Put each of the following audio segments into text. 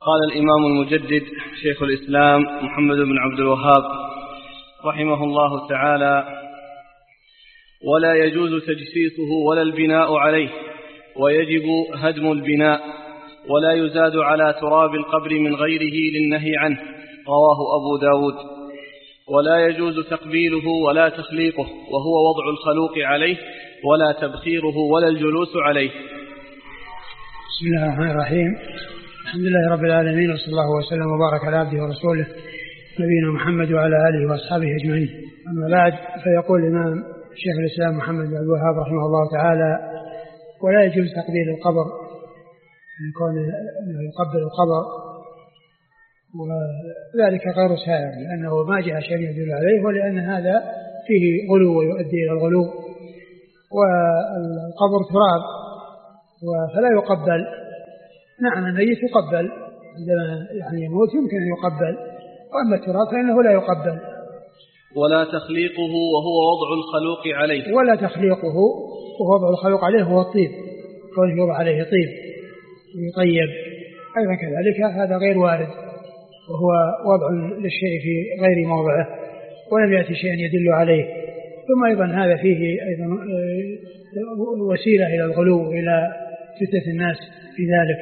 قال الإمام المجدد شيخ الإسلام محمد بن عبد الوهاب رحمه الله تعالى: ولا يجوز تجسيسه ولا البناء عليه، ويجب هدم البناء، ولا يزاد على تراب القبر من غيره للنهي عنه، رواه أبو داود. ولا يجوز تقبيله ولا تخليقه، وهو وضع الخلوق عليه، ولا تبخيره ولا الجلوس عليه. بسم الله الرحمن الرحيم. الحمد لله رب العالمين، وصلى الله وسلم وبارك على عبده ورسوله نبينا محمد وعلى آله وأصحابه أجمعين. أما بعد، فيقول الإمام شيخ الإسلام محمد بن عبد الوهاب رحمه الله تعالى: ولا يجوز تقبيل القبر، يكون يقبل القبر، وذلك غير سائر، لأنه ما جاء شيء يدل عليه، ولأن هذا فيه غلو ويؤدي إلى الغلو، والقبر تراب فلا يقبل. نعم، الميت يقبل عندما يموت، يمكن أن يقبل، وأما التراب فإنه لا يقبل. ولا تخليقه وهو وضع الخلوق عليه، ولا تخليقه وهو وضع الخلوق عليه هو الطيب، كونه يوضع عليه طيب يطيب أيضا كذلك، هذا غير وارد، وهو وضع للشيء في غير موضعه، ولم يأتي شيء يدل عليه. ثم أيضا هذا فيه أيضا وسيلة إلى الغلو، إلى فتنة الناس في ذلك.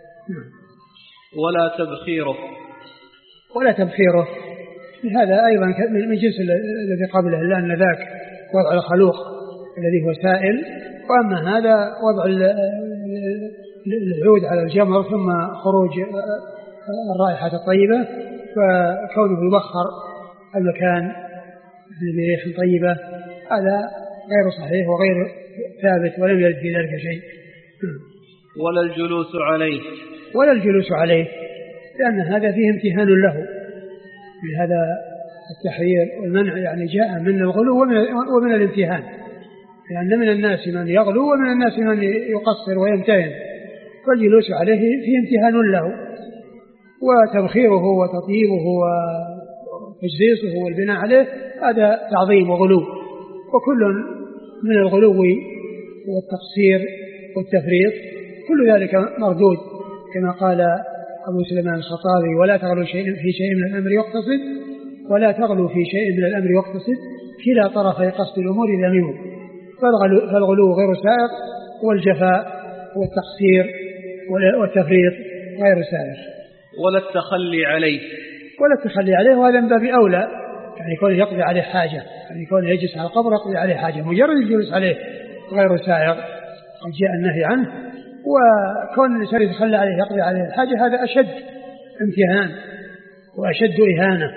ولا تبخيره، ولا تبخيره، هذا أيضا من جنس الذي قبله، لأن ذاك وضع الخلوق الذي هو سائل، وأما هذا وضع العود على الجمر ثم خروج الرائحة الطيبة، فكونه يبخر المكان بريح طيبة هذا غير صحيح وغير ثابت، ولم يرد في ذلك شيء. ولا الجلوس عليه، ولا الجلوس عليه، لأن هذا فيه امتهان له، بهذا التحرير والمنع جاء من الغلو ومن الامتهان، لأن من الناس من يغلو ومن الناس من يقصر ويمتهن، فالجلوس عليه فيه امتهان له، وتبخيره وتطييبه وتجسيسه والبناء عليه هذا تعظيم وغلو، وكل من الغلو والتقصير والتفريط كل ذلك مردود، كما قال أبو سليمان الخطابي: ولا تغلو في شيء من الأمر يقتصد، ولا تغلو في شيء من الأمر يقتصد، كلا طرفي قصد الأمور ذميم. فالغلو غير سائر، والجفاء والتقصير والتفريط غير سائر. ولا التخلي عليه، ولا التخلي عليه، وهذا من باب أولى، يكون يقضي عليه حاجة، يكون يجلس على القبر يقضي عليه حاجة، مجرد الجلوس عليه غير سائر، قد جاء النهي عنه. وكون الإنسان يتخلى عليه يقضي عليه الحاجة هذا أشد امتهان وأشد إهانة.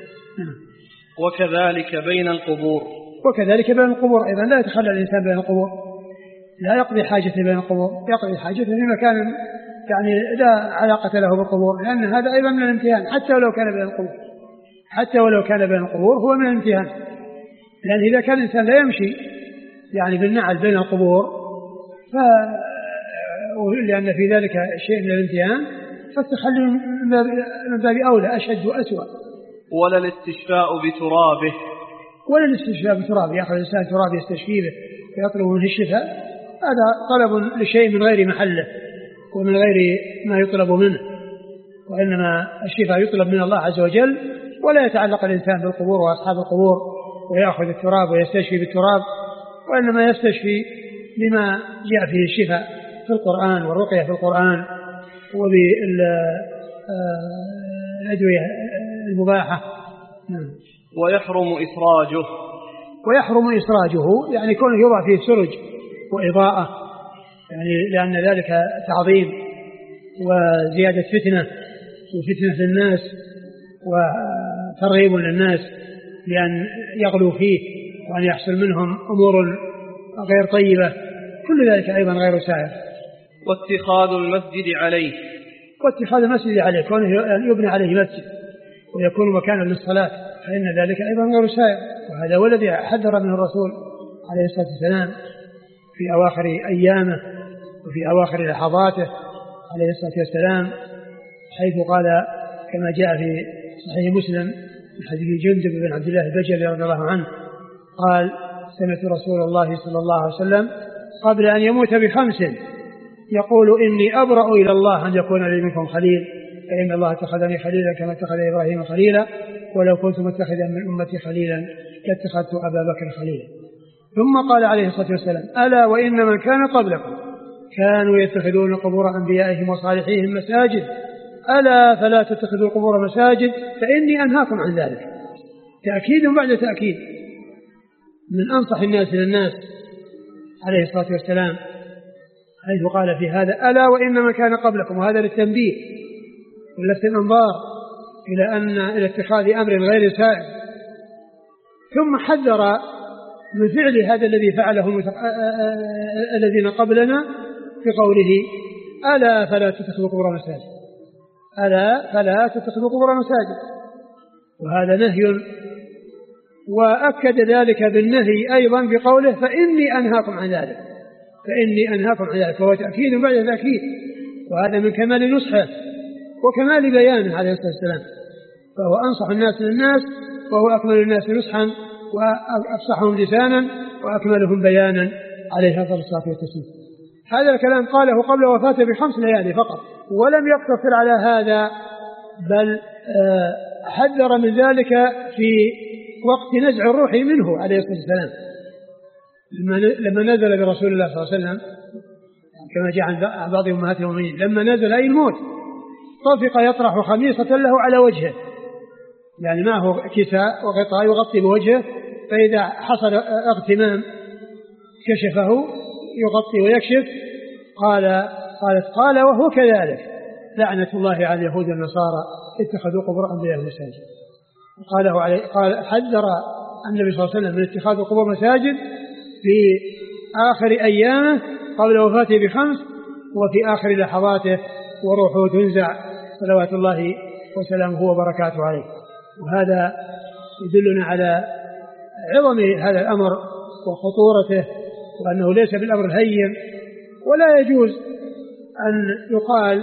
وكذلك بين القبور، وكذلك بين القبور أيضا لا يتخلى الإنسان بين القبور، لا يقضي حاجته بين القبور، يقضي حاجته في مكان لا علاقة له بالقبور، لأن هذا أيضا من الامتهان، حتى ولو كان بين القبور، حتى ولو كان بين القبور هو من الامتهان، لأن إذا كان الإنسان لا يمشي بالنعل بين القبور لأن في ذلك شيء من الامتهان، فالتخلي من باب أولى أشد وأسوأ. ولا الاستشفاء بترابه، ولا الاستشفاء بترابه، يأخذ الإنسان تراب يستشفيه ويطلب منه الشفاء، هذا طلب لشيء من غير محله ومن غير ما يطلب منه، وإنما الشفاء يطلب من الله عز وجل، ولا يتعلق الإنسان بالقبور وأصحاب القبور ويأخذ التراب ويستشفي بالتراب، وإنما يستشفي لما جاء فيه الشفاء في القرآن والرقية في القرآن وبالأدوية المباحة. ويحرم إسراجه، ويحرم إسراجه كونه يوضع فيه سرج وإضاءة، لأن ذلك تعظيم وزيادة فتنة وفتنة الناس وترغيب للناس لأن يغلو فيه وأن يحصل منهم أمور غير طيبة، كل ذلك أيضا غير سائر. واتخاذ المسجد عليه، واتخاذ المسجد عليه، كونه يبنى عليه مسجد ويكون مكانا للصلاة، فإن ذلك أيضا غير سائر، وهذا هو الذي حذر منه الرسول عليه الصلاة والسلام في أواخر أيامه وفي أواخر لحظاته عليه الصلاة والسلام، حيث قال كما جاء في صحيح مسلم من حديث جندب بن عبد الله البجلي رضي الله عنه قال: سمعت رسول الله صلى الله عليه وسلم قبل أن يموت ب5 يقول: إني أبرأ إلى الله أن يكون لي منكم خليل، فإن الله اتخذني خليلا كما اتخذ إبراهيم خليلا ولو كنت متخذا من أمتي خليلا لاتخذت أبا بكر خليلا. ثم قال عليه الصلاة والسلام ألا وإن من كان قبلكم كانوا يتخذون قبور أنبيائهم وصالحيهم مساجد ألا فلا تتخذوا القبور مساجد فإني أنهاكم عن ذلك. تأكيد بعد تأكيد من أنصح الناس للناس عليه الصلاة والسلام حيث قال في هذا ألا وإن من كان قبلكم، وهذا للتنبيه ولفت الأنظار إلى اتخاذ أمر غير سائغ. ثم حذر من فعل هذا الذي فعله الذين قبلنا بقوله ألا فلا تتخذوا قبور مساجد، ألا فلا تتخذوا قبور مساجد، وهذا نهي. وأكد ذلك بالنهي أيضا بقوله فإني أنهاكم عن ذلك، فإني أنهاكم عن ذلك، فهو تأكيد بعد تأكيد، وهذا من كمال نصحه وكمال بيانه عليه الصلاة والسلام. فهو أنصح الناس للناس وهو أكمل الناس نصحا وأفصحهم لسانا وأكملهم بيانا عليه الصلاة والسلام. هذا الكلام قاله قبل وفاته ب5 ليالي فقط، ولم يقتصر على هذا بل حذر من ذلك في وقت نزع الروح منه عليه الصلاة والسلام لما نزل برسول الله صلى الله عليه وسلم كما جاء عن بعض أمهات المؤمنين لما نزل أي الموت طفق يطرح خميصة له على وجهه، يعني معه كساء وغطاء يغطي بوجهه، فإذا حصل اغتمام كشفه يغطي ويكشف. قال وهو كذلك لعنة الله على اليهود والنصارى اتخذوا قبور أنبيائهم مساجد. قال حذر النبي صلى الله عليه وسلم من اتخاذ قبور مساجد في آخر أيامه قبل وفاته ب5 وفي آخر لحظاته وروحه تنزع صلوات الله وسلامه وبركاته عليه. وهذا يدلنا على عظم هذا الأمر وخطورته، وأنه ليس بالأمر الهين، ولا يجوز أن يقال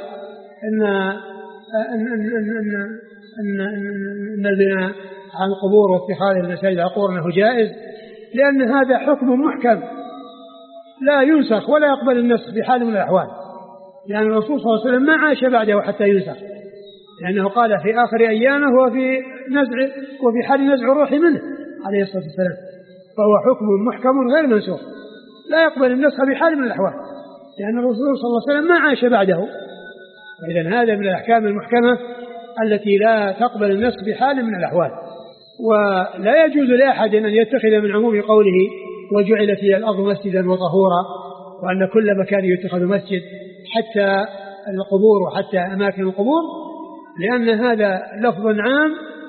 أن البناء عن القبور واتخاذ المساجد عقور أنه جائز، لأن هذا حكم محكم لا ينسخ ولا يقبل النسخ بحال من الأحوال، لأن الرسول صلى الله عليه وسلم ما عاش بعده حتى ينسخ، لأنه قال في آخر أيامه وفي حال نزع الروح منه عليه الصلاة والسلام، فهو حكم محكم غير منسوخ لا يقبل النسخ بحال من الأحوال، لأن الرسول صلى الله عليه وسلم ما عاش بعده. وإذن هذا من الأحكام المحكمة التي لا تقبل النسخ بحال من الأحوال. ولا يجوز لأحد أن يتخذ من عموم قوله وجعلت لي الأرض مسجدا وطهورا وأن كل مكان يتخذ مسجد حتى القبور وحتى أماكن القبور، لأن هذا لفظ عام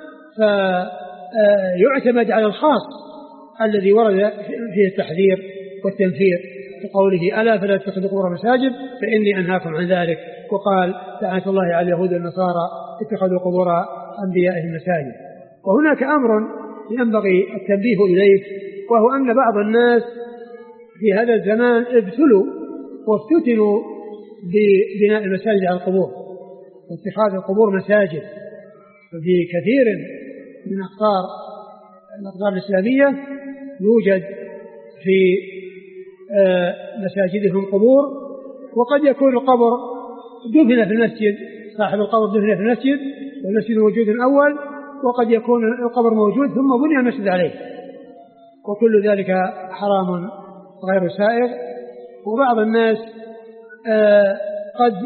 فيعتمد على الخاص الذي ورد فيه التحذير والتنفير بقوله ألا فلا تتخذوا قبور مساجد فإني أنهاكم عن ذلك. وقال لعنة الله على اليهود والنصارى اتخذوا قبور أنبيائهم مساجد. وهناك أمر ينبغي التنبيه إليه، وهو أن بعض الناس في هذا الزمان ابتلوا وافتتنوا ببناء المساجد على القبور واتخاذ القبور مساجد. وفي كثير من الأقطار الإسلامية يوجد في مساجدهم قبور، وقد يكون القبر دفن في المسجد، صاحب القبر دفن في المسجد والمسجد موجود أول، وقد يكون القبر موجود ثم بني المسجد عليه، وكل ذلك حرام غير سائغ. وبعض الناس قد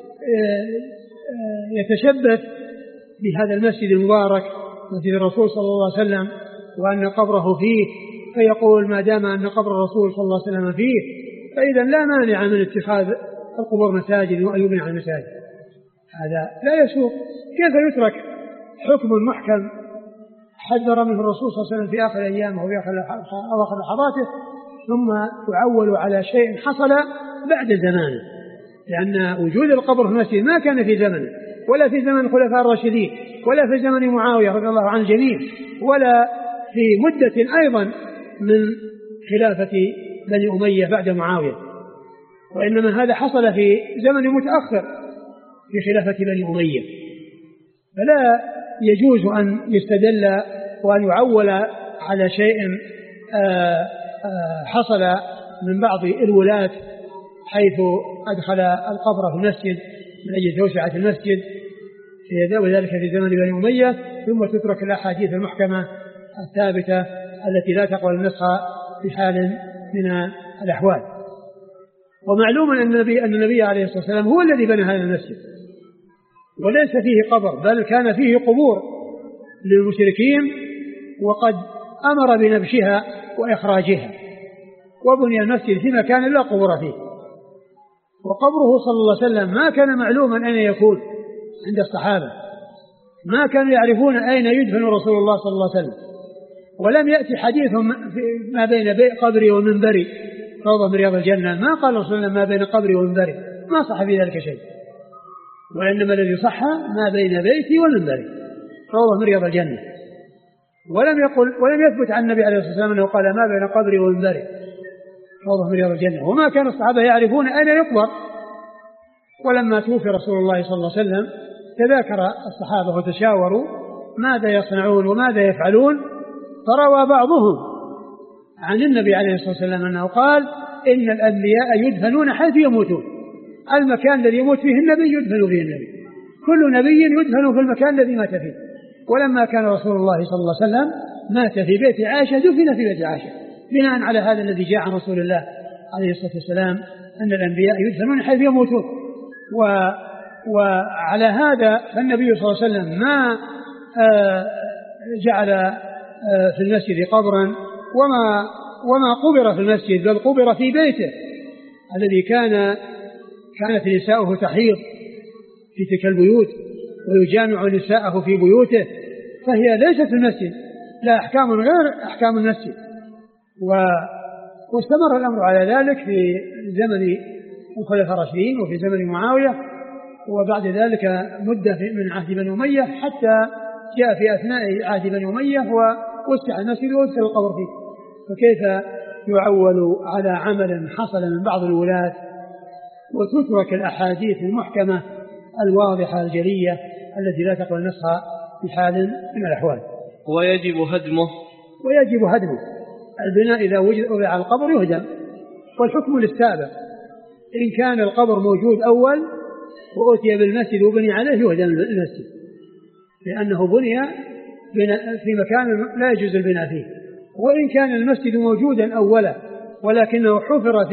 يتشبث بهذا المسجد المبارك مسجد الرسول صلى الله عليه وسلم وأن قبره فيه، فيقول ما دام أن قبر الرسول صلى الله عليه وسلم فيه فإذا لا مانع من اتخاذ القبور مساجد وأن يبنى على المساجد. هذا لا يسوق. كيف يترك حكم محكم حذر منه الرسول صلى الله عليه وسلم في آخر أيامه وفي آخر لحظاته ثم يعول على شيء حصل بعد زمانه؟ لأن وجود القبر في المسجد ما كان في زمنه ولا في زمن الخلفاء الراشدين ولا في زمن معاوية رضي الله عنه الجميع ولا في مدة أيضا من خلافة بني أمية بعد معاوية، وإنما هذا حصل في زمن متأخر في خلافة بني أمية. فلا يجوز أن يستدل وأن يعول على شيء حصل من بعض الولاة حيث أدخل القبر في المسجد من أجل توسعة المسجد وذلك في زمن بني أمية، ثم تترك الأحاديث المحكمة الثابتة التي لا تقبل النسخ في حال من الأحوال. ومعلوم أن النبي عليه الصلاة والسلام هو الذي بنى هذا المسجد، وليس فيه قبر، بل كان فيه قبور للمشركين، وقد أمر بنبشها وإخراجها، وبني المسجد في مكان لا قبور فيه. وقبره صلى الله عليه وسلم ما كان معلوما أين يكون عند الصحابة، ما كانوا يعرفون أين يدفن رسول الله صلى الله عليه وسلم، ولم يأتي حديث ما بين قبري ومنبري روضة من رياض الجنة، ما قال رسول الله ما بين قبري ومنبري، ما صح في ذلك شيء، وإنما الذي صح ما بين بيتي ومنبري روضة من رياض الجنة. ولم يثبت عن النبي عليه الصلاة والسلام أنه قال ما بين قبري ومنبري روضة من رياض الجنة. وما كان الصحابة يعرفون أين يقبر. ولما توفي رسول الله صلى الله عليه وسلم تذاكر الصحابة وتشاوروا ماذا يصنعون وماذا يفعلون، فروى بعضهم عن النبي عليه الصلاة والسلام أنه قال إن الأنبياء يدفنون حيث يموتون، المكان الذي يموت فيه النبي يدفن فيه النبي، كل نبي يدفن في المكان الذي مات فيه. ولما كان رسول الله صلى الله عليه وسلم مات في بيت عائشة دفن في بيت عائشة، بناء على هذا الذي جاء عن رسول الله عليه الصلاة والسلام أن الأنبياء يدفنون حيث يموتون. وعلى هذا فالنبي صلى الله عليه وسلم ما جعل في المسجد قبرا وما قبر في المسجد، بل قبر في بيته الذي كانت نساؤه تحيض في تلك البيوت ويجامع نساءه في بيوته، فهي ليست في المسجد، لا أحكام غير أحكام المسجد. واستمر الأمر على ذلك في زمن الخلفاء الراشدين وفي زمن معاوية، وبعد ذلك مدة من عهد بني أمية، حتى جاء في أثناء عهد بني أمية ووسع المسجد ووسع القبر فيه. فكيف يعول على عمل حصل من بعض الولاة وتترك الأحاديث المحكمة الواضحة الجلية التي لا تقبل نسخها في حال من الأحوال. ويجب هدمه البناء إذا وضع على القبر يهدم، والحكم للسابق. إن كان القبر موجود أول وأتي بالمسجد وبني عليه يهدم المسجد، لأنه بني في مكان لا يجوز البناء فيه. وإن كان المسجد موجودا أولا ولكنه حفر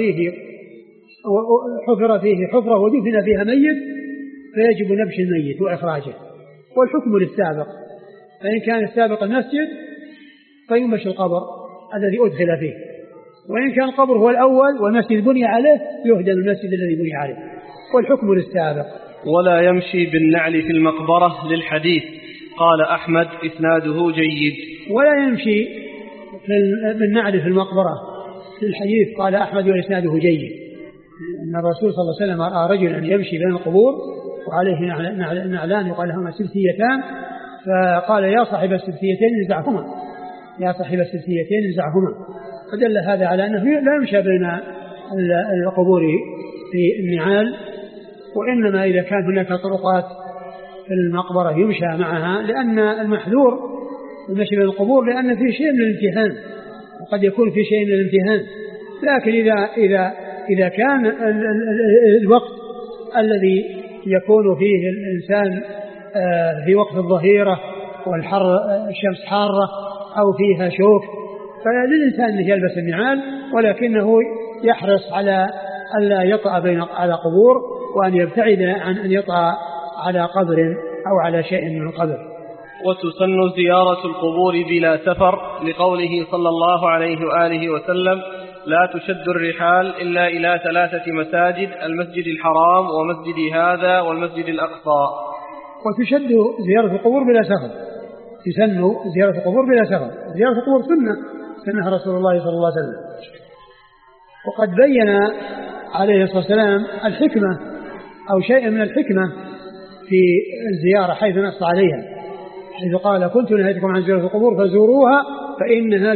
فيه حفرة ودفن فيها ميت، فيجب نبش الميت وإخراجه، والحكم للسابق. فإن كان السابق المسجد فينبش القبر الذي أدخل فيه، وإن كان القبر هو الأول والمسجد بني عليه يهدم المسجد الذي بني عليه، والحكم للسابق. ولا يمشي بالنعل في المقبرة للحديث، قال أحمد إسناده جيد. ولا يمشي بالنعل في المقبرة للحديث، قال أحمد وإسناده جيد. أن الرسول صلى الله عليه وسلم رأى رجلا يمشي بين القبور وعليه نعلان يقال لهما سبتيتان، فقال يا صاحب السبتيتين انزعهما، فدل هذا على أنه لا يمشى بين القبور في النعال، وإنما إذا كان هناك طرقات في المقبرة يمشى معها، لأن المحذور المشي بين القبور لأن فيه شيء من الامتهان، وقد يكون في شيء من الامتهان. لكن إذا كان الوقت الذي يكون فيه الإنسان في وقت الظهيرة والحر، الشمس حارة أو فيها شوك، فللإنسان أن يلبس النعال، ولكنه يحرص على ألا يطأ على قبور، وأن يبتعد عن أن يطأ على قبر أو على شيء من القبر. وتسن زيارة القبور بلا سفر، لقوله صلى الله عليه وآله وسلم لا تشد الرحال إلا إلى 3 مساجد، المسجد الحرام ومسجد هذا والمسجد الأقصى. وتشد زيارة القبور بلا سفر، تسن زيارة القبور بلا سفر. زيارة القبور سنة رسول الله صلى الله عليه وسلم، وقد بين عليه الصلاة والسلام الحكمة أو شيء من الحكمة في الزيارة حيث نص عليها، حيث قال كنت نهيتكم عن زيارة القبور فزوروها فإنها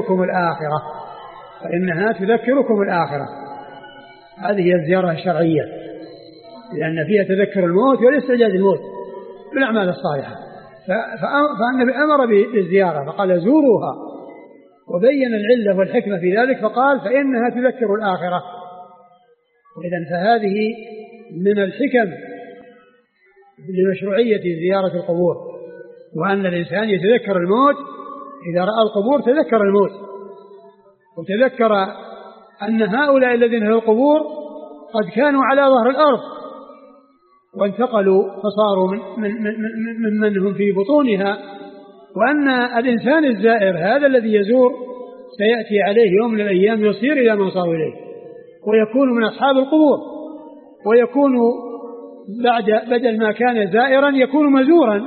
تذكركم الآخرة. هذه هي الزيارة الشرعية، لأن فيها تذكر الموت والاستعداد الموت بالأعمال الصالحة. فالنبي أمر بالزيارة فقال زوروها، وبين العلة والحكمة في ذلك فقال فإنها تذكر الآخرة. وإذن فهذه من الحكم لمشروعية زيارة القبور، وأن الإنسان يتذكر الموت إذا رأى القبور تذكر الموت، وتذكر أن هؤلاء الذين في القبور قد كانوا على ظهر الأرض وانتقلوا فصاروا من هم في بطونها، وأن الإنسان الزائر هذا الذي يزور سيأتي عليه يوم من الأيام يصير إلى ما صار إليه ويكون من أصحاب القبور، ويكون بدل ما كان زائرا يكون مزورا،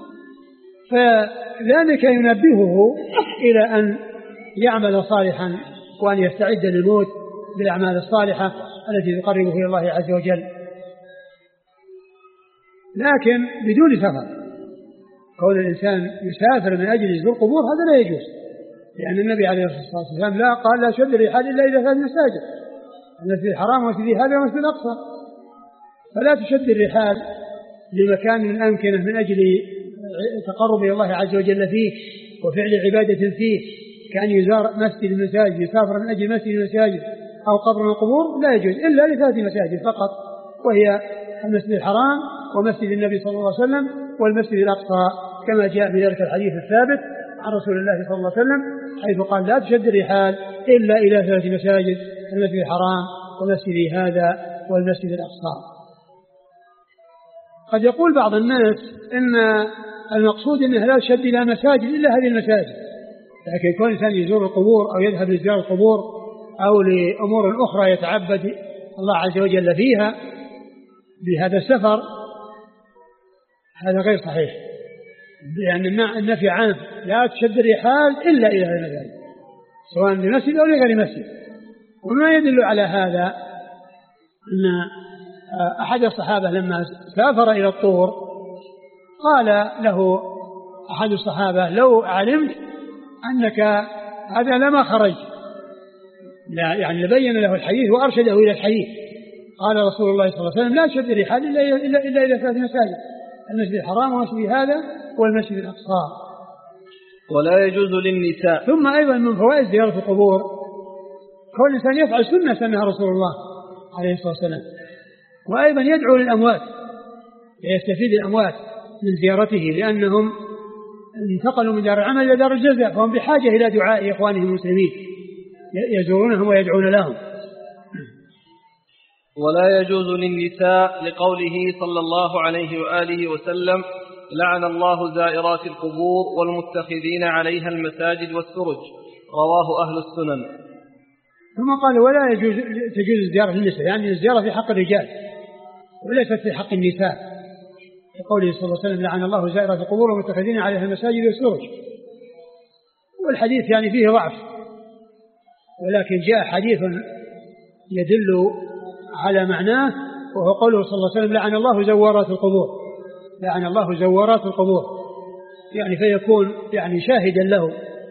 فذلك ينبهه إلى أن يعمل صالحا وأن يستعد للموت بالأعمال الصالحة التي تقربه إلى الله عز وجل، لكن بدون سفر. كون الإنسان يسافر من أجل يزور القبور هذا لا يجوز، لأن النبي عليه الصلاة والسلام لا قال لا تشد الرحال إلا إذا كانت مساجد، المسجد الحرام ومسجد هذا ومسجد الأقصى، فلا تشد الرحال لمكان من الأمكنة من أجل تقرب إلى الله عز وجل فيه وفعل عبادة فيه، كأن يزار مسجد المساجد، يسافر من أجل مسجد المساجد أو قبر من القبور، لا يجوز إلا لثلاث مساجد فقط، وهي المسجد الحرام ومسجد النبي صلى الله عليه وسلم والمسجد الأقصى، كما جاء بذلك الحديث الثابت عن رسول الله صلى الله عليه وسلم حيث قال لا تشد الرحال إلا إلى ثلاث مساجد، المسجد الحرام ومسجد هذا والمسجد الأقصى. قد يقول بعض الناس إن المقصود أنه لا تشد إلى مساجد إلا هذه المساجد، لكن يكون الإنسان يزور القبور أو يذهب لزيارة القبور أو لأمور أخرى يتعبد الله عز وجل فيها بهذا السفر، هذا غير صحيح، لأن النفي عام، لا تشد الرحال إلا إلى هذه المساجد سواء لمسجد أو لغير مسجد. وما يدل على هذا أن أحد الصحابة لما سافر إلى الطور قال له أحد الصحابة لو علمت أنك هذا لما خرج، لا يعني لبين له الحديث وأرشده إلى الحديث. قال رسول الله صلى الله عليه وسلم لا تشد الرحال إلا إلى ثلاث مساجد، المسجد الحرام ومسجد هذا والمسجد الأقصى. ولا يجوز للنساء. ثم أيضا من فوائد زيارة القبور كون الإنسان يفعل سنة سنها رسول الله عليه الصلاة والسلام، وأيضا يدعو للأموات يستفيد الأموات من زيارته، لأنهم انتقلوا من دار العمل إلى دار الجزاء، فهم بحاجة إلى دعاء إخوانهم المسلمين يزورونهم ويدعون لهم. ولا يجوز للنساء لقوله صلى الله عليه وآله وسلم لعن الله زائرات القبور والمتخذين عليها المساجد والسرج، رواه أهل السنن. ثم قال ولا تجوز الزيارة للنساء، يعني الزيارة في حق الرجال وليست في حق النساء، لقوله صلى الله عليه وسلم لعن الله زائرات القبور والمتخذين عليها المساجد والسرج. والحديث يعني فيه ضعف، ولكن جاء حديث يدل على معناه، وهو قوله صلى الله عليه وسلم لعن الله زوارات القبور، لعن الله زوارات القبور، يعني فيكون يعني شاهدا له.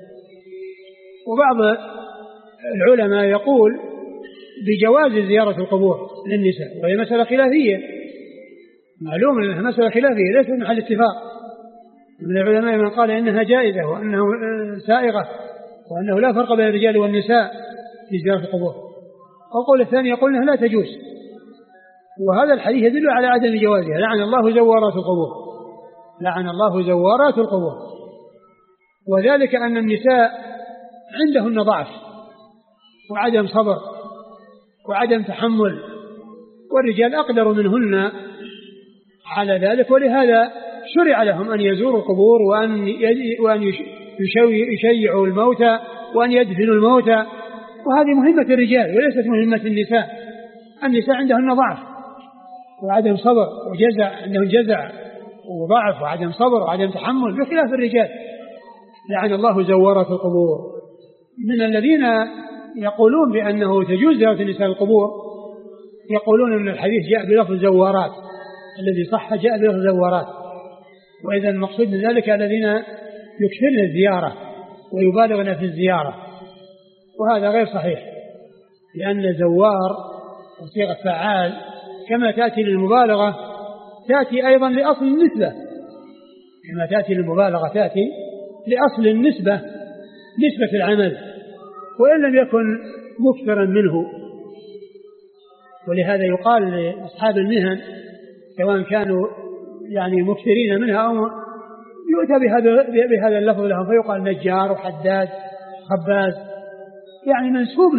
وبعض العلماء يقول بجواز زيارة القبور للنساء، وهي مسألة خلافية، معلوم أنها مسألة خلافية ليست محل اتفاق. من العلماء من قال إنها جائزة وأنه سائغة وأنه لا فرق بين الرجال والنساء في زيارة القبور، والقول الثاني يقول أنها لا تجوز، وهذا الحديث يدل على عدم جوازها. لعن الله زوارات القبور، لعن الله زوارات القبور، وذلك أن النساء عندهن ضعف وعدم صبر وعدم تحمل، والرجال أقدر منهن على ذلك، ولهذا شرع لهم أن يزوروا القبور وأن يشيعوا الموتى وأن يدفنوا الموتى، وهذه مهمة الرجال وليست مهمة النساء. النساء عندهن ضعف وعدم صبر وجزع، عندهم جزع وضعف وعدم صبر وعدم تحمل بخلاف الرجال. لعن الله زوارات القبور. من الذين يقولون بأنه تجوز زيارة النساء القبور يقولون أن الحديث جاء بلفظ زوارات، الذي صح جاء بلفظ زوارات، وإذا المقصود من ذلك الذين يكثرن الزيارة ويبالغن في الزيارة، وهذا غير صحيح، لأن زوار وصيغة فعال كما تأتي للمبالغة تأتي أيضا لأصل النسبة، كما تأتي للمبالغة تأتي لأصل النسبة، نسبة العمل، وإن لم يكن مكثرا منه. ولهذا يقال لأصحاب المهن سواء كانوا يعني مكثرين منها أو يؤتى بهذا اللفظ لهم فيقال نجار وحداد خباز، يعني منسوب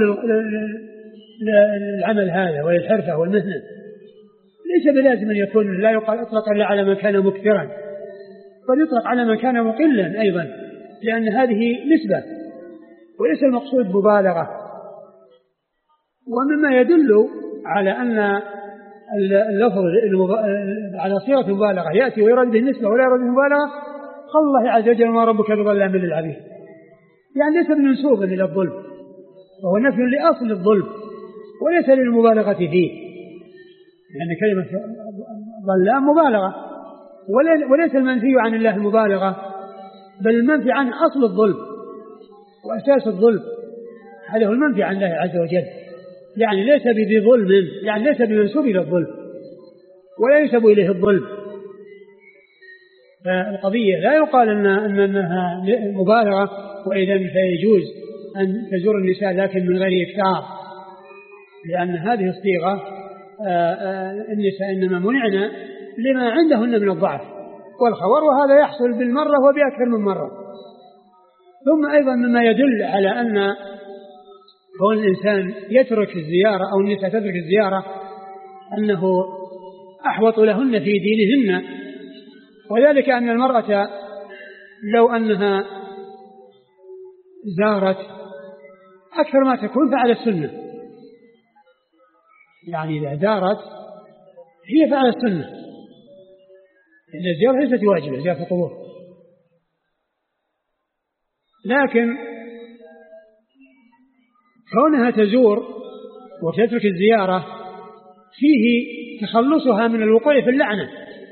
للعمل هذا وللحرفة والمهنة. ليس بلازم أن يكون لا يقال أطلق إلا على من كان مكثرا، بل يطلق على من كان مقلا أيضا، لأن هذه نسبة وليس المقصود مبالغة. ومما يدل على أن اللفظ على صيغة المبالغة يأتي ويرد بالنسبة ولا يرد بالمبالغة، قال الله عز وجل ما ربك بظلام للعبيد، يعني ليس بمنسوب إلى الظلم، وهو نفي لأصل الظلم وليس للمبالغة فيه، لأن كلمة ظلام مبالغة، وليس المنفي عن الله المبالغة، بل المنفي عن أصل الظلم وأساس الظلم، هذا هو المنفي عن الله عز وجل، يعني ليس بظلم، يعني ليس بمنسوب إلى الظلم ولا ينسب إليه الظلم. فالقضية لا يقال أنها مبالغة وإذا فيجوز أن تزور النساء لكن من غير إكثار، لأن هذه الصيغة النساء إنما منعنا لما عندهن من الضعف والخور، وهذا يحصل بالمرة وبأكثر من مرة. ثم أيضا مما يدل على أن كون الإنسان يترك الزيارة أو النساء تترك الزيارة أنه أحوط لهن في دينهن، وذلك أن المرأة لو أنها زارت أكثر ما تكون فعل السنة، يعني إذا زارت هي فعل السنة، لأن الزيارة ليست واجبة زيارة القبور، لكن كونها تزور وتترك الزيارة فيه تخلصها من الوقوع في اللعنة،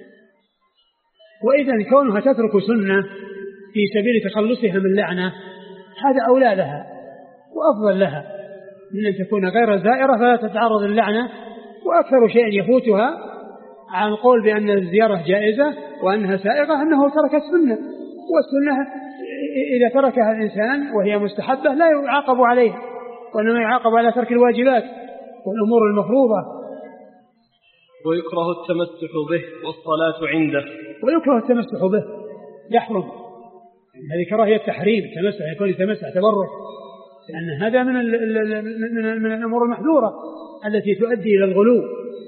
وإذا كونها تترك سنة في سبيل تخلصها من اللعنة هذا أولى لها وأفضل لها من أن تكون غير زائرة فلا تتعرض للعنة. وأكثر شيء يفوتها عن قول بأن الزيارة جائزة وأنها سائغة أنه ترك السنة، والسنة إذا تركها الإنسان وهي مستحبة لا يعاقب عليها، وإنما يعاقب على ترك الواجبات والأمور المفروضة. ويكره التمسح به والصلاة عنده. ويكره التمسح به، يحرم، هذه كراهية تحريم، تمسح يكون يتمسح تبرك، لأن هذا من الأمور المحذورة التي تؤدي إلى الغلو.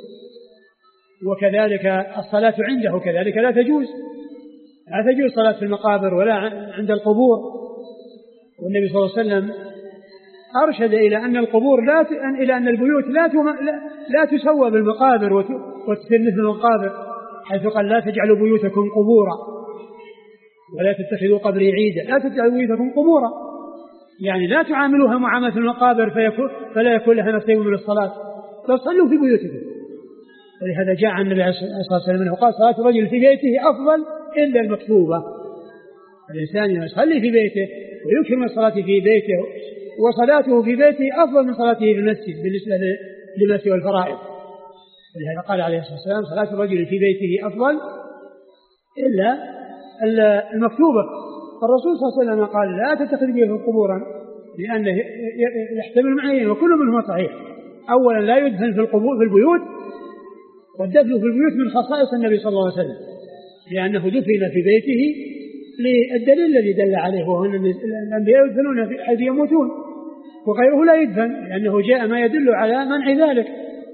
وكذلك الصلاة عنده كذلك لا تجوز صلاة في المقابر ولا عند القبور. والنبي صلى الله عليه وسلم أرشد إلى أن القبور إلى أن البيوت لا تسوى بالمقابر وتصير مثل المقابر، حيث قال لا تجعلوا بيوتكم قبورا ولا تتخذوا قبري عيدا، لا تجعلوا بيوتكم قبورا، يعني لا تعاملوها معاملة المقابر فلا يكون لها نصيب من الصلاة، بل صلوا في بيوتكم. ولهذا جاء عن النبي عليه الصلاة والسلام وقال صلاة الرجل في بيته أفضل إلا المكتوبة. الإنسان يصلي في بيته ويكرم الصلاة في بيته، وصلاته في بيته أفضل من صلاته في المسجد بالنسبة للمسجد والفرائض. ولهذا قال عليه الصلاة والسلام صلاة الرجل في بيته أفضل إلا المكتوبة. فالرسول صلى الله عليه وسلم قال لا تتخذ بيوتكم قبورا، لأنه يحتمل معنيين وكل منهما صحيح. أولا لا يدفن في البيوت، والدفن في البيوت من خصائص النبي صلى الله عليه وسلم، لأنه دفن في بيته للدليل الذي دل عليه، وهو أن الأنبياء يدفنون حيث يموتون، وغيره لا يدفن لأنه جاء ما يدل على منع ذلك.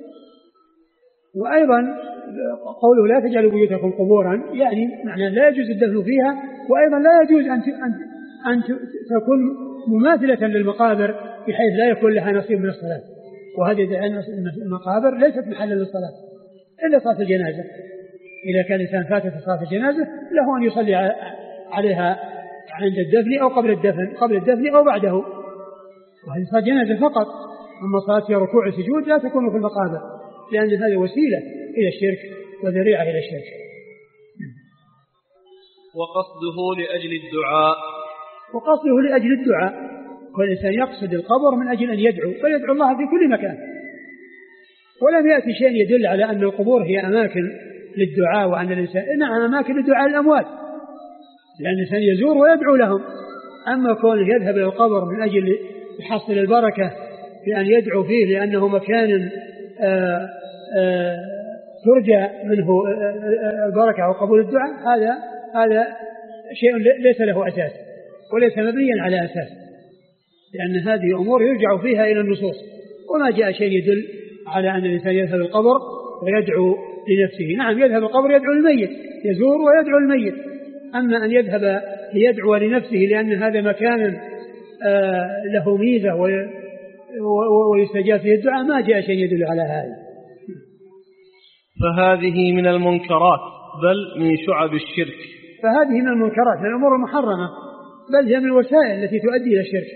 وأيضا قوله لا تجعلوا بيوتكم قبورا يعني معنى لا يجوز الدفن فيها، وأيضا لا يجوز أن تكون مماثلة للمقابر بحيث لا يكون لها نصيب من الصلاة. وهذه المقابر ليست محلا للصلاة إلا صلاة الجنازة. إذا كان الإنسان فاتت صلاة الجنازة له أن يصلي عليها عند الدفن أو قبل الدفن أو بعده، وهذه صلاة جنازة فقط. أما صلاة في ركوع السجود لا تكون في المقابر، لأن هذه وسيلة إلى الشرك وذريعة إلى الشرك. وقصده لأجل الدعاء. وقصده لأجل الدعاء، كل إنسان يقصد القبر من أجل أن يدعو، فيدعو الله في كل مكان. ولم يأتي شيء يدل على أن القبور هي أماكن للدعاء، وأن الإنسان إنها أماكن لدعاء الأموات، لأن الإنسان يزور ويدعو لهم. أما كونه يذهب إلى القبر من أجل يحصل البركة بأن يدعو فيه لأنه مكان ترجى منه البركة أو قبول الدعاء، هذا شيء ليس له أساس وليس مبنيا على أساس، لأن هذه أمور يرجع فيها إلى النصوص، وما جاء شيء يدل على أن الإنسان يذهب القبر ويدعو لنفسه. نعم يذهب القبر يدعو الميت، يزور ويدعو الميت، أما أن يذهب ليدعو لنفسه لأن هذا مكان له ميزة ويستجاب فيه الدعاء، ما جاء شيء يدل على هذا. فهذه من المنكرات بل من شعب الشرك. فهذه من المنكرات، من الأمور المحرمة، بل هي من الوسائل التي تؤدي إلى الشرك.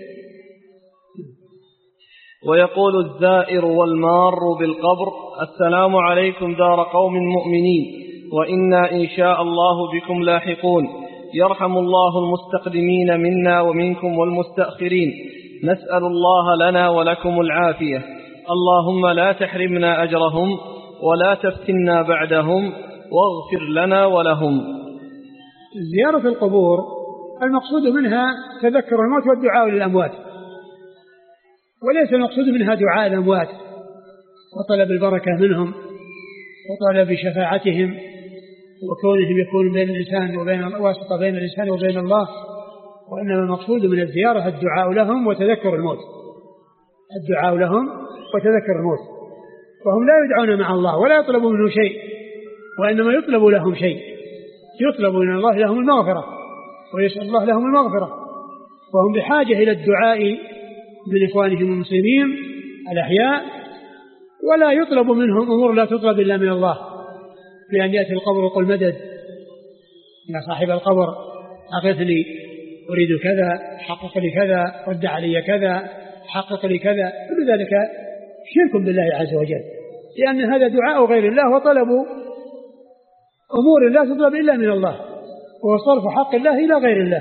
ويقول الزائر والمار بالقبر: السلام عليكم دار قوم مؤمنين، وإنا إن شاء الله بكم لاحقون، يرحم الله المستقدمين منا ومنكم والمستأخرين، نسأل الله لنا ولكم العافية، اللهم لا تحرمنا أجرهم ولا تفتنا بعدهم واغفر لنا ولهم. زيارة القبور المقصود منها تذكر الموت والدعاء للأموات، وليس المقصود منها دعاء الأموات وطلب البركة منهم وطلب شفاعتهم وكونهم يكون بين الإنسان واسطة بين الإنسان وبين الله، وإنما المقصود من الزيارة الدعاء لهم وتذكر الموت، الدعاء لهم وتذكر الموت، وهم لا يدعون مع الله ولا يطلب منه شيء، وإنما يطلب لهم شيء، يطلب من الله لهم المغفرة ويسأل الله لهم المغفرة، وهم بحاجة إلى الدعاء من إخوانهم المسلمين الأحياء، ولا يطلب منهم أمور لا تطلب إلا من الله، بأن يأتي القبر ويقول مدد يا صاحب القبر أغثني أريد كذا، حقق لي كذا، رد علي كذا، حقق لي كذا، كل ذلك شرك بالله عز وجل، لأن هذا دعاء غير الله وطلب أمور لا تطلب إلا من الله، وصرف حق الله إلى غير الله،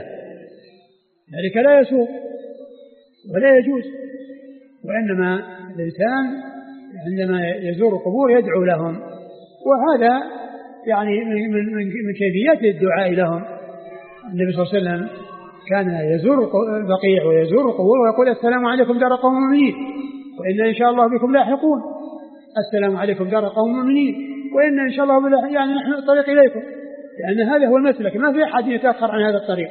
ذلك لا يسوق ولا يجوز. وإنما الإنسان عندما يزور القبور يدعو لهم، وهذا يعني من كيفيات الدعاء لهم. النبي صلى الله عليه وسلم كان يزور البقيع ويزور القبور ويقول: السلام عليكم دار قوم مؤمنين وإنا إن شاء الله بكم لاحقون، السلام عليكم دار قوم مؤمنين وإنا إن شاء الله يعني نحن الطريق إليكم، لأن هذا هو المسلك، ما في أحد يتأخر عن هذا الطريق،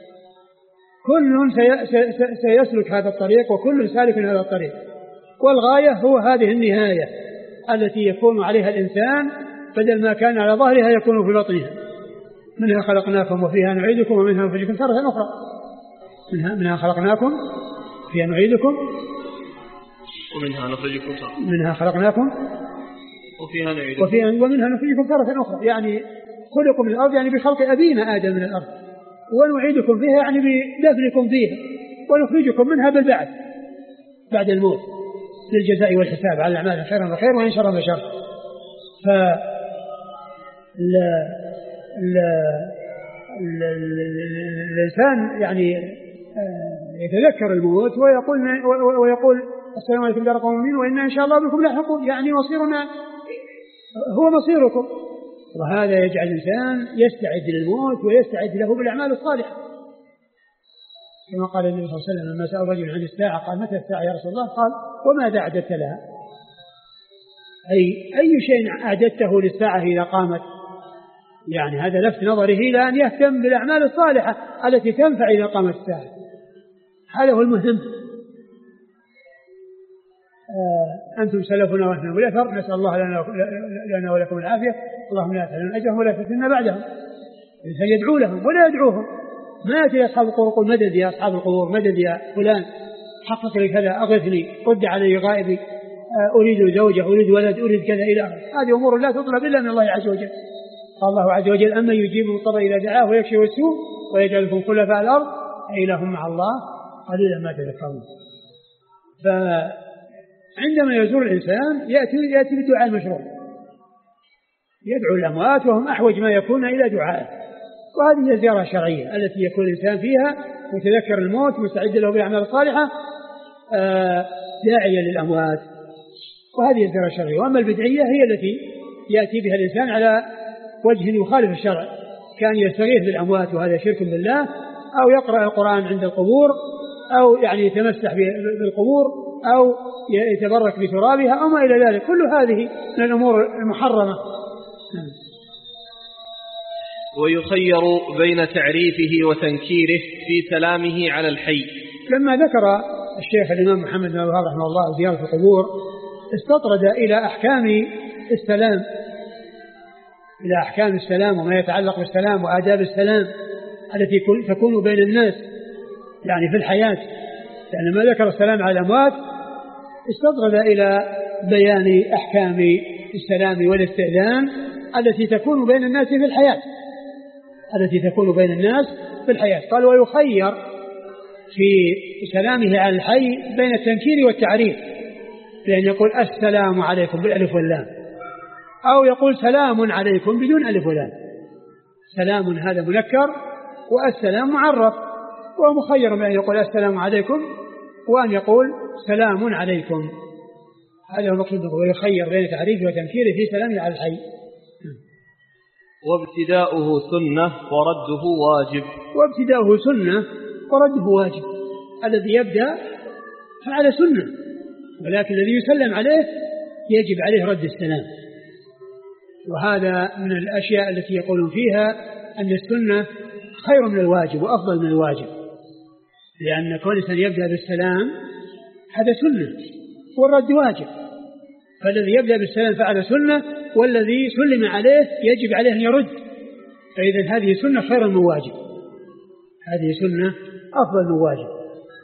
كل سيسلك هذا الطريق وكل سالك من هذا الطريق، والغاية هو هذه النهاية التي يكون عليها الإنسان، بدل ما كان على ظهرها يكون في بطنها. منها خلقناكم وفيها نعيدكم ومنها نخرجكم تارة أخرى، منها خلقناكم وفيها نعيدكم منها خلقناكم وفيها نعيدكم ومنها نخرجكم تارة أخرى، يعني خلقوا من الأرض يعني بخلق أبينا آدم من الأرض، ونعيدكم فيها يعني بدفنكم فيها، ونخرجكم منها بالبعث بعد الموت للجزاء والحساب على الأعمال خيرا وخير وإن شرا وشر. الإنسان يعني يتذكر الموت ويقول السلام عليكم دار قوم مؤمنين وإنا إن شاء الله بكم لاحقون، يعني مصيرنا هو مصيركم، وهذا يجعل الإنسان يستعد للموت ويستعد له بالأعمال الصالحة، كما قال النبي صلى الله عليه وسلم لما سأل رجل عن الساعة قال: متى الساعة يا رسول الله؟ قال: وماذا أعددت لها؟ أي شيء أعددته للساعة إذا قامت؟ يعني هذا لفت نظره إلى أن يهتم بالأعمال الصالحة التي تنفع إذا قامت الساعة، هذا هو المهم. أنتم سلفنا ونحن بالأثر، نسأل الله لنا ولكم العافية، اللهم لا تحرمنا أجرهم ولا تفتنا بعدهم. الإنسان يدعو لهم ولا يدعوهم، ما يأتي أصحاب القبور يقول: مدد يا أصحاب القبور، مدد يا فلان، حقق لي كذا، أغثني، رد علي غائبي، أريد زوجة، أريد ولد، أريد كذا إلى آخره. هذه أمور لا تطلب إلا من الله عز وجل. قال الله عز وجل: أما يجيب المضطر إذا دعاه ويكشف السوء ويجعلكم خلفاء الأرض أإله مع الله قليلا ما تذكرون. فعندما يزور الإنسان يأتي بالدعاء المشروع، يدعو الأموات وهم أحوج ما يكون إلى دعائه، وهذه هي الزيارة الشرعية التي يكون الإنسان فيها متذكر الموت مستعد له بالأعمال الصالحة داعيا للأموات، وهذه الزيارة الشرعية. وأما البدعية هي التي يأتي بها الإنسان على وجه يخالف الشرع، كان يستغيث بالأموات وهذا شرك بالله، أو يقرأ القرآن عند القبور، أو يعني يتمسح بالقبور، أو يتبرك بترابها أو ما إلى ذلك، كل هذه من الأمور المحرمة. ويخير بين تعريفه وتنكيره في سلامه على الحي. لما ذكر الشيخ الإمام محمد بن الوهاب رحمه الله زيارة القبور استطرد إلى أحكام السلام، إلى أحكام السلام وما يتعلق بالسلام وآداب السلام التي تكون بين الناس يعني في الحياة، لأن ما ذكر السلام على الأموات استطرد إلى بيان أحكام السلام والاستئذان التي تكون بين الناس في الحياة، التي تكون بين الناس في الحياة. قال ويخير في سلامه على الحي بين التنكير والتعريف، لأن يقول السلام عليكم بالألف واللام، أو يقول سلام عليكم بدون ألف واللام. سلام هذا منكر والسلام معرف، ومخير بأن يقول السلام عليكم وأن يقول سلام عليكم. هذا هو المقصود، ويخير بين تعريفه وتنكيره في سلامه على الحي. وابتداؤه سنة ورده واجب. وابتداؤه سنة ورده واجب. الذي يبدأ فعلى سنة، ولكن الذي يسلم عليه يجب عليه رد السلام. وهذا من الأشياء التي يقولون فيها أن السنة خير من الواجب وأفضل من الواجب، لأن كل إنسان يبدأ بالسلام هذا سنة والرد واجب، فالذي يبدأ بالسلام فعل سنة، والذي سلم عليه يجب عليه أن يرد، فإذا هذه سنة خير من واجب، هذه سنة أفضل من واجب.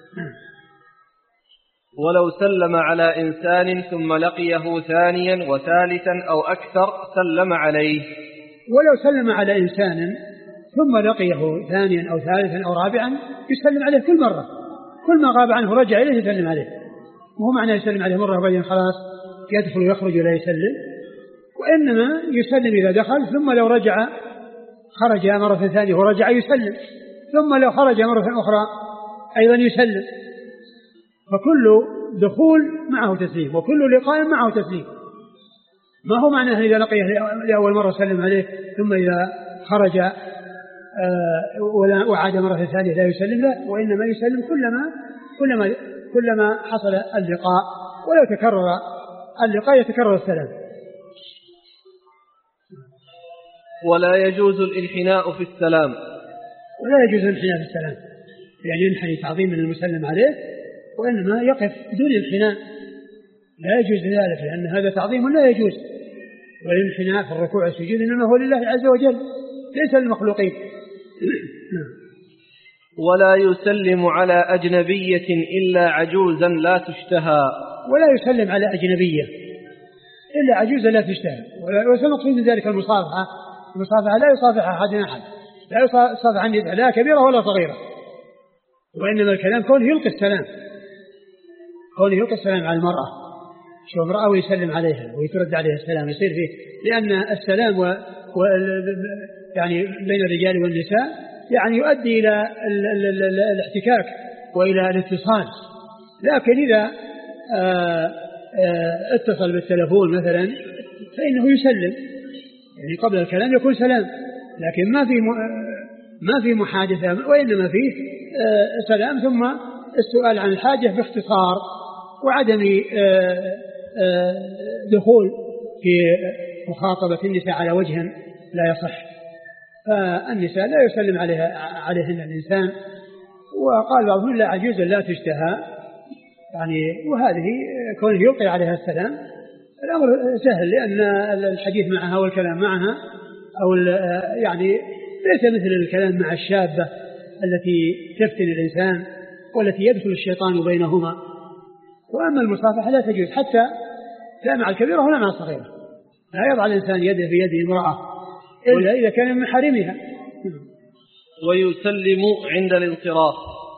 ولو سلم على إنسان ثم لقيه ثانيا وثالثا أو أكثر سلم عليه. ولو سلم على إنسان ثم لقيه ثانيا أو ثالثا أو رابعا يسلم عليه كل مرة، كل ما غاب عنه رجع إليه يسلم عليه، وهو معنى يسلم عليه مرة وبعدين خلاص يدخل ويخرج ولا يسلم، وإنما يسلم إذا دخل، ثم لو رجع خرج مرة ثانية ورجع يسلم، ثم لو خرج مرة أخرى أيضا يسلم، فكل دخول معه تسليم وكل لقاء معه تسليم. ما هو معناه إذا لقيه لأول مرة سلم عليه ثم إذا خرج وعاد مرة ثانية لا يسلم له، وإنما يسلم كلما حصل اللقاء، ولو تكرر اللقاء يتكرر السلام. ولا يجوز الانحناء في السلام. ولا يجوز الانحناء في السلام، يعني ينحني تعظيم من المسلم عليه، وإنما يقف بدون انحناء، لا يجوز ذلك، لأن هذا تعظيم لا يجوز. والانحناء في الركوع والسجود إنما هو لله عز وجل ليس للمخلوقين. ولا يسلم على أجنبية إلا عجوزا لا تشتهى. ولا يسلم على أجنبية إلا عجوزا لا تشتهى. وسنقصد ذلك المصافحة لا يصافح أحد، لا يصافح عن يده لا كبيرة ولا صغيرة، وإنما الكلام كونه يلقي السلام، على المرأة، شو امرأة ويسلم عليها ويترد عليها السلام يصير فيه، لأن السلام يعني بين الرجال والنساء يعني يؤدي إلى الاحتكاك وإلى الاتصال. لكن إذا اتصل بالتلفون مثلا فإنه يسلم، يعني قبل الكلام يكون سلام، لكن ما في محادثة، وإنما فيه سلام ثم السؤال عن الحاجة باختصار، وعدم دخول في مخاطبة النساء على وجه لا يصح. فالنساء لا يسلم عليهن الإنسان. وقال بعضهم لا عجوز لا تشتهى، يعني وهذه كونه يلقي عليها السلام الأمر سهل، لأن الحديث معها والكلام معها أو يعني ليس مثل الكلام مع الشابة التي تفتن الإنسان والتي يدخل الشيطان بينهما. وأما المصافحة لا تجوز حتى لا مع الكبيرة ولا مع الصغيرة، لا يضع الإنسان يده في يد امرأة إلا إذا كان من محارمها. ويسلم عند الانصراف.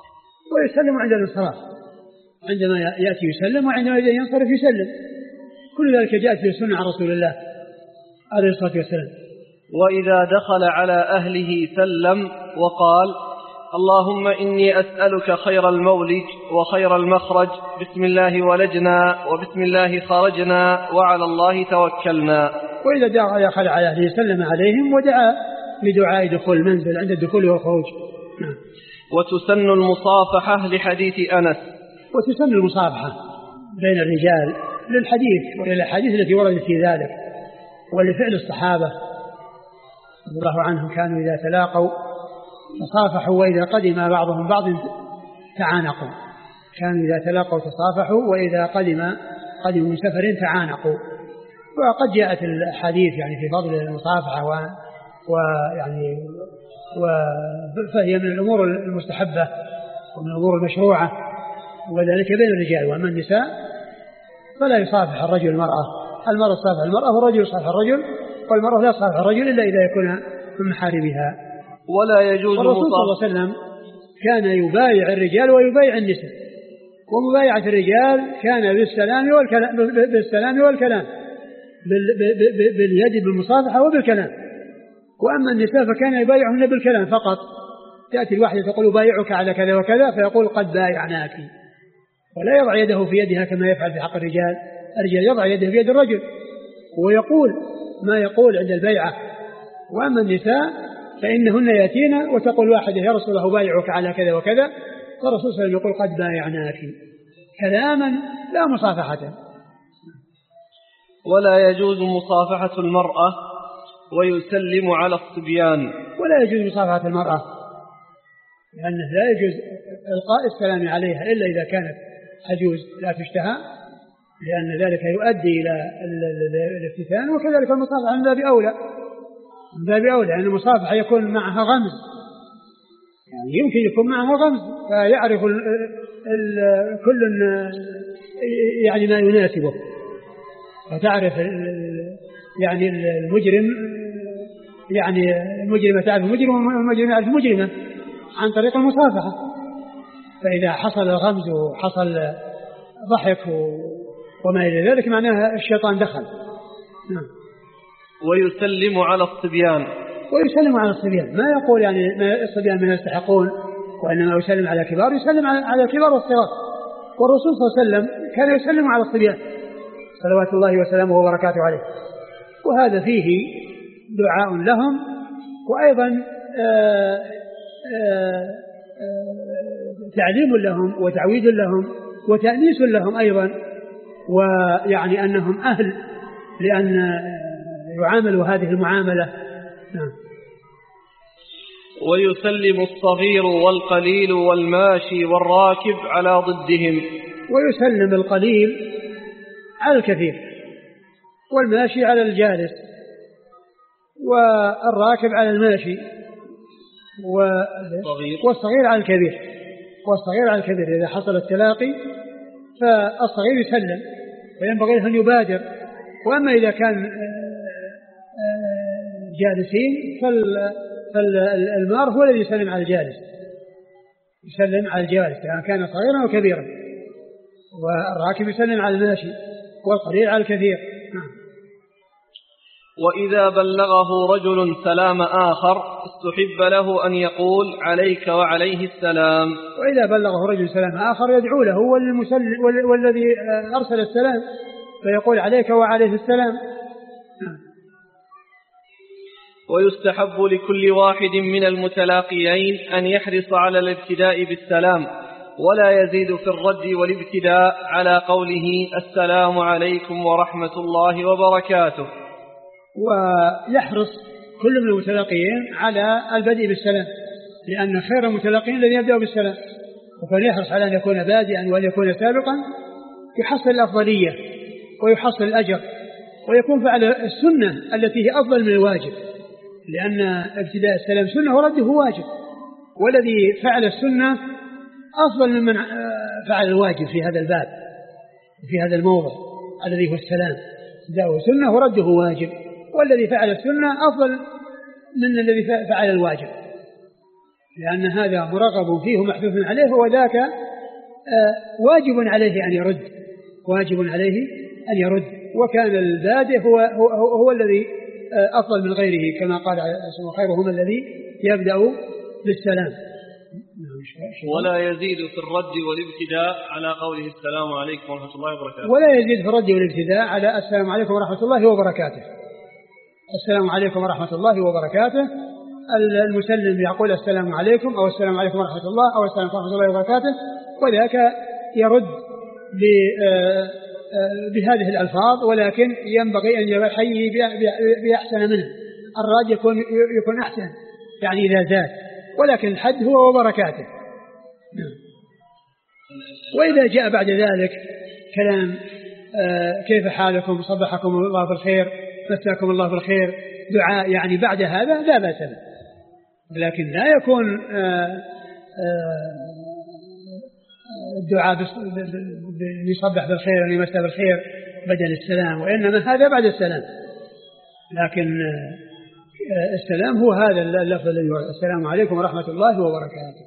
عندما يأتي يسلم، وعندما ينصرف يسلم. كل ذلك جاءت في السنة عن رسول الله عليه الصلاة والسلام. وإذا دخل على أهله سلم وقال اللهم إني أسألك خير المولج وخير المخرج، بسم الله ولجنا وبسم الله خرجنا وعلى الله توكلنا. وإذا دخل على أهله سلم عليهم ودعا بدعاء دخول المنزل عند الدخول والخروج. وتسن المصافحة لحديث أنس. وتسن المصافحة بين الرجال للحديث وللأحاديث التي وردت في ذلك، ولفعل الصحابة رضي الله عنهم كانوا إذا تلاقوا تصافحوا وإذا قدم بعضهم بعض تعانقوا، كانوا إذا تلاقوا تصافحوا وإذا قدموا من سفر تعانقوا. وقد جاءت الحديث يعني في فضل المصافحة ويعني فهي من الأمور المستحبة ومن الأمور المشروعة، وذلك بين الرجال. وأما النساء فلا يصافح الرجل المرأة تصافح المرأة، والرجل يصافح الرجل، والمرأة لا تصافح الرجل إلا إذا يكون من محارمها. ولا يجوز الرسول صلى الله عليه وسلم كان يبايع الرجال ويبايع النساء، ومبايعة الرجال كان بالسلام والكلام باليد بالمصافحة وبالكلام. وأما النساء فكان يبايعهن بالكلام فقط، تأتي الواحدة تقول بايعك على كذا وكذا فيقول قد بايعناك، ولا يضع يده في يدها كما يفعل في حق الرجال. الرجال يضع يده في يد الرجل ويقول ما يقول عند البيعة. وأما النساء فإنهن يأتين وتقول واحدة يا رسول الله بايعك على كذا وكذا، فالرسول صلى الله عليه وسلم يقول قد بايعناك، كلاما لا مصافحة. ولا يجوز مصافحة المرأة ويسلم على الصبيان. ولا يجوز مصافحة المرأة، لأنه لا يجوز إلقاء السلام عليها إلا إذا كانت عجوز لا تشتهى، لأن ذلك يؤدي إلى الافتتان. وكذلك المصافحة من باب أولى، لأن المصافحة يكون معها غمز، يعني يمكن يكون معها غمز فيعرف كل يعني ما يناسبه، فتعرف يعني المجرم يعني المجرمة تعرف المجرم والمجرم يعرف المجرمة عن طريق المصافحة. فإذا حصل الغمز وحصل ضحك وما إلى ذلك معناها الشيطان دخل. ويسلم على الصبيان. ويسلم على الصبيان، ما يقول يعني ما الصبيان من يستحقون، وإنما يسلم على كبار، يسلم على الكبار والصغار. والرسول صلى الله عليه وسلم كان يسلم على الصبيان صلوات الله وسلامه وبركاته عليه، وهذا فيه دعاء لهم، وأيضا تعليم لهم وتعويد لهم وتأنيس لهم أيضا، ويعني أنهم أهل لأن يعاملوا هذه المعاملة. نعم. ويسلم الصغير والقليل والماشي والراكب على ضدهم. ويسلم القليل على الكثير، والماشي على الجالس، والراكب على الماشي، والصغير على الكبير. والصغير على الكبير إذا حصل التلاقي فالصغير يسلم وينبغي له أن يبادر. وأما إذا كان جالسين فالمار هو الذي يسلم على الجالس، يسلم على الجالس يعني كان صغيرا وكبيرا، والراكب يسلم على الماشي، والقليل على الكثير. وإذا بلغه رجل سلام آخر استحب له أن يقول عليك وعليه السلام. وإذا بلغه رجل سلام آخر يدعو له والذي أرسل السلام فيقول عليك وعليه السلام. ويستحب لكل واحد من المتلاقيين أن يحرص على الابتداء بالسلام، ولا يزيد في الرد والابتداء على قوله السلام عليكم ورحمة الله وبركاته. ويحرص كل من المتلاقيين على البدء بالسلام، لأن خير المتلاقين الذين يبدأوا بالسلام، وكان يحرص على أن يكون بادئا وأن يكون سابقا، يحصل الأفضلية ويحصل الأجر، ويكون فعل السنة التي هي أفضل من الواجب، لأن ابتداء السلام سنة ورده واجب، والذي فعل السنة أفضل ممن فعل الواجب في هذا الباب في هذا الموضع الذي هو السلام. ابتداءه سنة ورده واجب، والذي فعل السنة أفضل من الذي فعل الواجب، لأن هذا مرغب فيه محثوث عليه، وذاك واجب عليه أن يرد، واجب عليه أن يرد. وكان البادئ هو الذي أفضل من غيره، كما قال خيرهم الذي يبدأ بالسلام. ولا يزيد في الرد والابتداء على قوله السلام عليكم ورحمة الله وبركاته. ولا يزيد في الرد والابتداء على السلام عليكم ورحمة الله وبركاته. السلام عليكم ورحمة الله وبركاته. المسلم يقول السلام عليكم أو السلام عليكم ورحمة الله أو السلام عليكم ورحمة الله وبركاته، وذاك يرد بهذه الألفاظ، ولكن ينبغي أن يحيي بأحسن منه. الراد يكون أحسن يعني إذا زاد، ولكن الحد هو وبركاته. وإذا جاء بعد ذلك كلام كيف حالكم، صبحكم الله بالخير، مساكم الله بالخير، دعاء يعني بعد هذا لا بأس به، لكن لا يكون الدعاء يصبح بالخير ويمسى بالخير بدل السلام، وإنما هذا بعد السلام. لكن السلام هو هذا اللفظ الذي هو السلام عليكم ورحمة الله وبركاته.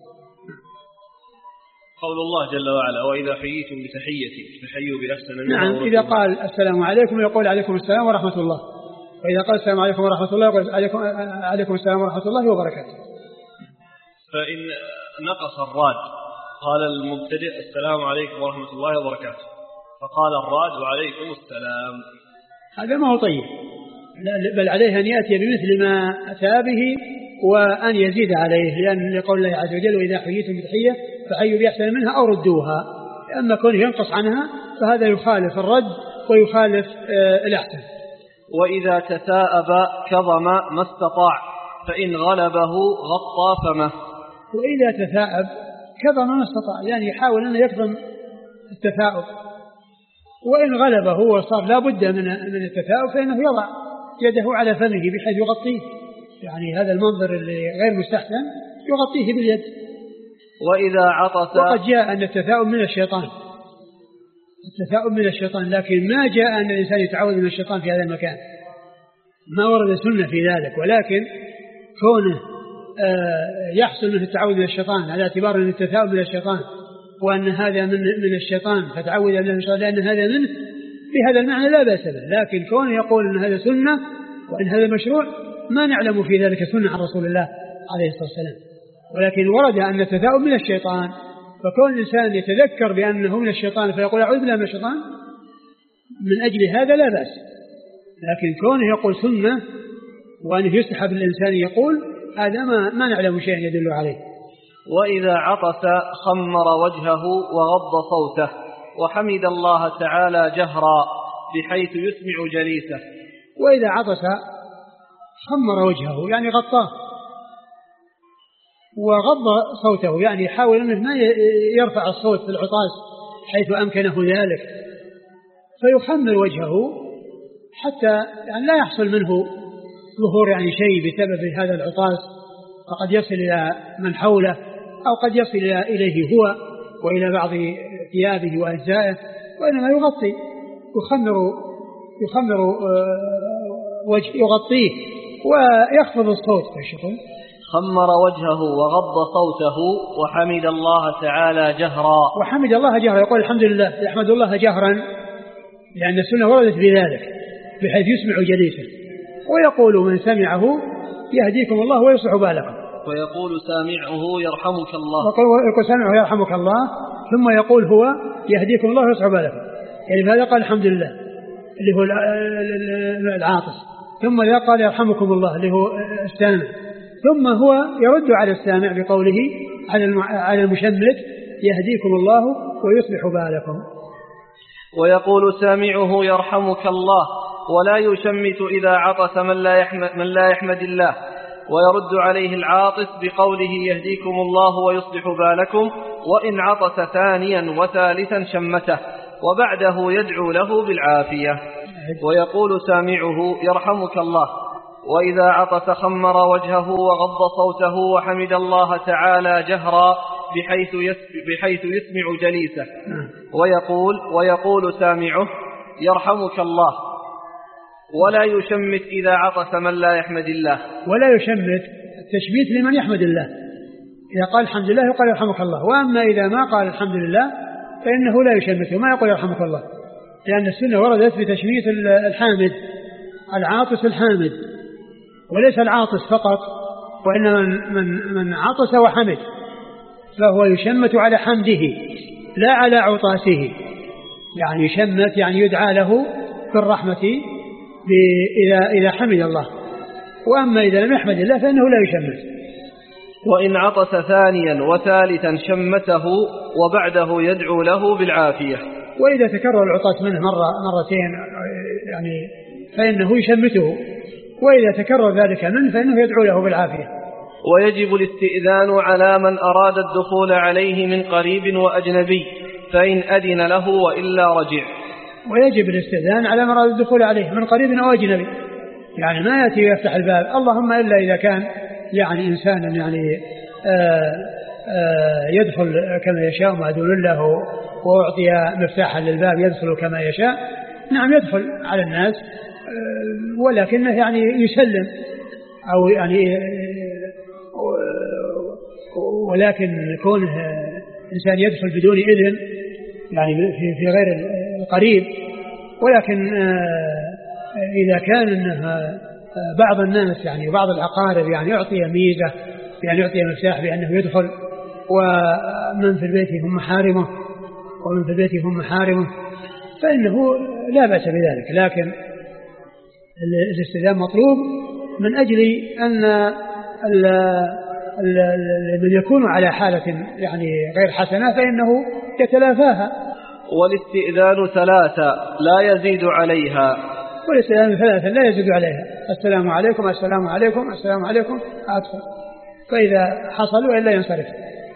قول الله جل وعلا وإذا حييتم بتحية فحيوا بأحسن منها. نعم، إذا قال السلام عليكم يقول عليكم السلام ورحمة الله، وإذا قال السلام عليكم ورحمة الله يقول عليكم السلام ورحمة الله وبركاته. فإن نقص الراد قال المبتدئ السلام عليكم ورحمة الله وبركاته، فقال الراد وعليكم السلام، هذا ما هو طيب، بل عليه أن يأتي بمثل ما أتى به وأن يزيد عليه، لأن لقول الله عز وجل وإذا حييتم بتحية فحيوا بأحسن منها أو ردوها. أما كونه ينقص عنها فهذا يخالف الرد ويخالف الأحسن. وإذا تثاءب كظم ما استطاع فإن غلبه غطى فمه. وإذا تثاءب كظم ما استطاع يعني يحاول أن يكظم التثاؤب، وإن غلبه وصار لا بد من التثاؤب فإنه يضع يده على فمه بحيث يغطيه، يعني هذا المنظر اللي غير مستحسن يغطيه باليد. وإذا عطس، وقد جاء أن التثاؤب من الشيطان، التثاؤب من الشيطان، لكن ما جاء أن الإنسان يتعوذ من الشيطان في هذا المكان، ما ورد سنة في ذلك، ولكن كونه يحصل منه التعوذ من الشيطان على اعتبار أن التثاؤب من الشيطان وأن هذا من الشيطان فتعوذ من الشيطان لأن هذا منه، بهذا المعنى لا بأس به. لكن كونه يقول أن هذا سنة وأن هذا مشروع ما نعلم في ذلك سنة عن رسول الله عليه الصلاة والسلام، ولكن ورد أن التثاؤب من الشيطان، فكون الإنسان يتذكر بأنه من الشيطان فيقول أعوذ بالله من الشيطان من أجل هذا لا بأس. لكن كونه يقول سنة وأنه يستحب الإنسان يقول هذا ما نعلم شيئا يدل عليه. وإذا عطس خمر وجهه وغض صوته وحمد الله تعالى جهرا بحيث يسمع جليسه. وإذا عطس خمر وجهه يعني غطاه، وغض صوته يعني يحاول أنه ما يرفع الصوت في العطاس حيث أمكنه ذلك، فيخمر وجهه حتى يعني لا يحصل منه ظهور يعني شيء بسبب هذا العطاس، فقد يصل إلى من حوله أو قد يصل إليه هو وإلى بعض ثيابه وأجزائه، وإنما يغطي يخمر وجه يغطيه ويخفض الصوت. خمر وجهه وغض صوته وحمد الله تعالى جهرا. وحمد الله جهرا يقول الحمد لله، يحمد الله جهرا لأن السنة وردت بذلك بحيث يسمع جليسه. ويقول من سمعه يهديكم الله ويصلح بالكم. ويقول سامعه يرحمك الله. ويقول سامعه يرحمك الله، ثم يقول هو يهديكم الله ويصلح بالكم. يعني بهذا قال الحمد لله اللي هو العاطس، ثم ذا قال يرحمكم الله اللي هو السامع، ثم هو يرد على السامع بقوله على المشمت يهديكم الله ويصلح بالكم. ويقول سامعه يرحمك الله ولا يشمت إذا عطس من لا يحمد الله، ويرد عليه العاطس بقوله يهديكم الله ويصلح بالكم، وإن عطس ثانيا وثالثا شمته وبعده يدعو له بالعافية. ويقول سامعه يرحمك الله وإذا عطس خمر وجهه وغض صوته وحمد الله تعالى جهرا بحيث يسمع جليسه. ويقول سامعه يرحمك الله ولا يشمت إذا عطس من لا يحمد الله. ولا يشمت التشميت لمن يحمد الله، إذا قال الحمد لله يقول يرحمك الله، وأما إذا ما قال الحمد لله فإنه لا يشمت وما يقول يرحمك الله، لأن السنة وردت بتشميت الحامد العاطس الحامد، وليس العاطس فقط، وإنما من عطس وحمد فهو يشمت على حمده لا على عطاسه، يعني يشمت يعني يدعى له بالرحمة إذا حمد الله، وأما إذا لم يحمد الله فإنه لا يشمت. وإن عطس ثانيا وثالثا شمته وبعده يدعو له بالعافية. وإذا تكرر العطاس منه مرة مرتين يعني فإنه يشمته، وإذا تكرر ذلك منه فإنه يدعو له بالعافية. ويجب الاستئذان على من أراد الدخول عليه من قريب وأجنبي فإن أذن له وإلا رجع. ويجب الاستئذان على من أراد الدخول عليه من قريب أو أجنبي، يعني ما يأتي يفتح الباب، اللهم إلا إذا كان يعني إنسان يعني يدخل كما يشاء مأذون له وأعطي مفتاحا للباب يدخل كما يشاء، نعم يدخل على الناس، ولكنه يعني يسلم أو يعني ولكن كونه إنسان يدخل بدون إذن يعني في غير القريب. ولكن إذا كان إنها بعض الناس يعني وبعض الأقارب يعني يعطي ميزة يعني يعطي مفتاح بأنه يدخل ومن في البيت هم محارمه ومن في البيت هم محارمه فإنه لا بأس بذلك، لكن الاستئذان مطلوب من أجل أن من يكون على حالة يعني غير حسنة فإنه يتلافاها. والاستئذان 3 لا يزيد عليها. والاستئذان 3 لا يزيد عليها، السلام عليكم السلام عليكم السلام عليكم أدخل، فإذا حصل وإلا ينصرف.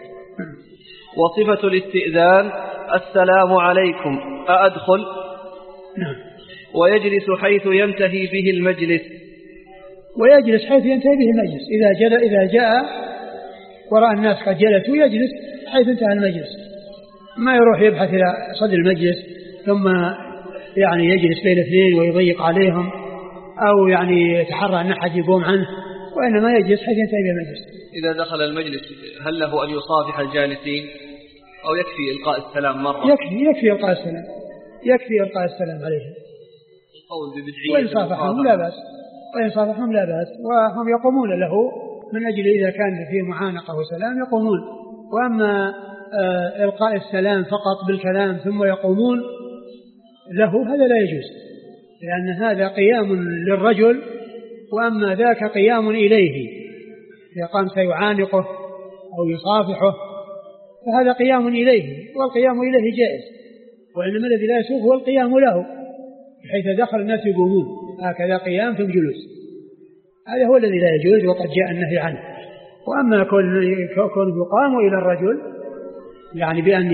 وصفة الاستئذان السلام عليكم أدخل. نعم. ويجلس حيث ينتهي به المجلس. ويجلس حيث ينتهي به المجلس، إذا جاء وراء الناس قد جلسوا يجلس حيث انتهى المجلس، ما يروح يبحث إلى صدر المجلس ثم يعني يجلس بين اثنين ويضيق عليهم أو يعني يتحرى أن أحد يقوم عنه، وإنما يجلس حيث ينتهي به المجلس. إذا دخل المجلس هل له أن يصافح الجالسين أو يكفي إلقاء السلام مرة؟ يكفي إلقاء السلام، يكفي إلقاء السلام عليهم. وإن صافحهم لا بأس، وإن صافحهم لا بأس، وهم يقومون له من أجل إذا كان فيه معانقة وسلام يقومون. وأما إلقاء السلام فقط بالكلام ثم يقومون له هذا لا يجوز، لأن هذا قيام للرجل وأما ذاك قيام إليه، إذا قام سيعانقه أو يصافحه فهذا قيام إليه، والقيام إليه جائز، وإنما الذي لا يسوغ هو القيام له بحيث دخل الناس يقومون، هكذا قيام في الجلوس هذا هو الذي لا يجوز وقد جاء النهي عنه. وأما كون يقام إلى الرجل يعني بأن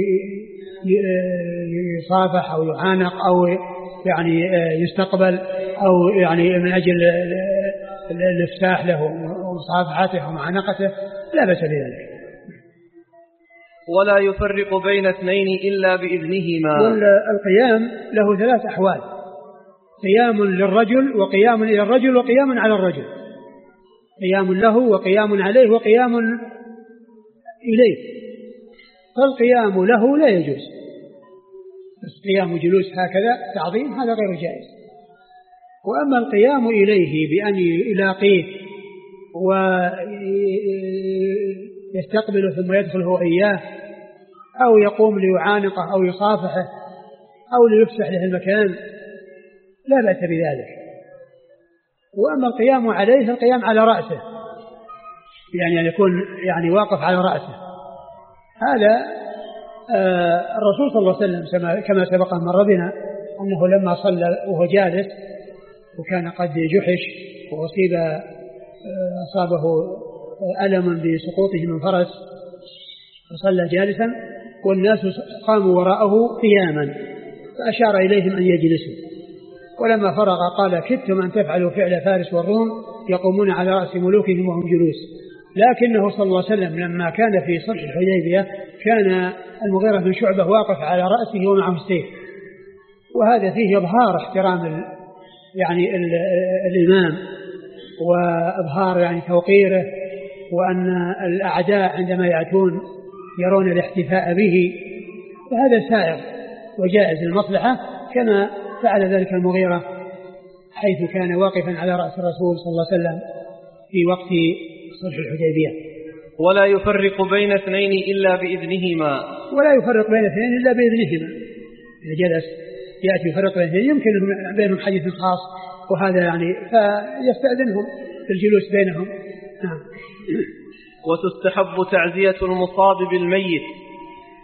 يصافح أو يعانق أو يعني يستقبل أو يعني من أجل الافتاح له ومصافحته ومعانقته لا بأس بذلك. ولا يفرق بين اثنين إلا بإذنهما. والقيام له 3 أحوال: قيام للرجل وقيام إلى الرجل وقيام على الرجل، قيام له وقيام عليه وقيام إليه. فالقيام له لا يجوز، بس قيام جلوس هكذا تعظيم هذا غير جائز. وأما القيام إليه بأن يلاقيه ويستقبله ثم يدخل هو إياه أو يقوم ليعانقه أو يصافحه أو ليفسح له المكان لا بأس بذلك. وأما القيام عليه القيام على رأسه، يعني أن يكون يعني واقف على رأسه، هذا الرسول صلى الله عليه وسلم كما سبق مر بنا أنه لما صلى وهو جالس وكان قد جحش أصابه ألم بسقوطه من فرس فصلى جالسا والناس قاموا وراءه قياما فأشار إليهم أن يجلسوا، ولما فرغ قال: كدتم أن تفعلوا فعل فارس والروم يقومون على رأس ملوكهم وهم جلوس. لكنه صلى الله عليه وسلم لما كان في صلح الحديبية كان المغيرة بن شعبة واقف على رأسه ومعه السيف، وهذا فيه إظهار احترام يعني الإمام وإظهار يعني توقيره، وأن الأعداء عندما يأتون يرون الاحتفاء به، فهذا سائر وجائز المصلحة كما فعل ذلك المغيرة حيث كان واقفا على رأس الرسول صلى الله عليه وسلم في وقت صلح الحديبية. ولا يفرق بين اثنين إلا بإذنهما. ولا يفرق بين اثنين إلا بإذنهما، إذا جلس يأتي يفرق بين اثنين يمكن بينهم حديث خاص وهذا يعني فيستأذنهم في الجلوس بينهم. وتستحب تعزية المصاب بالميت.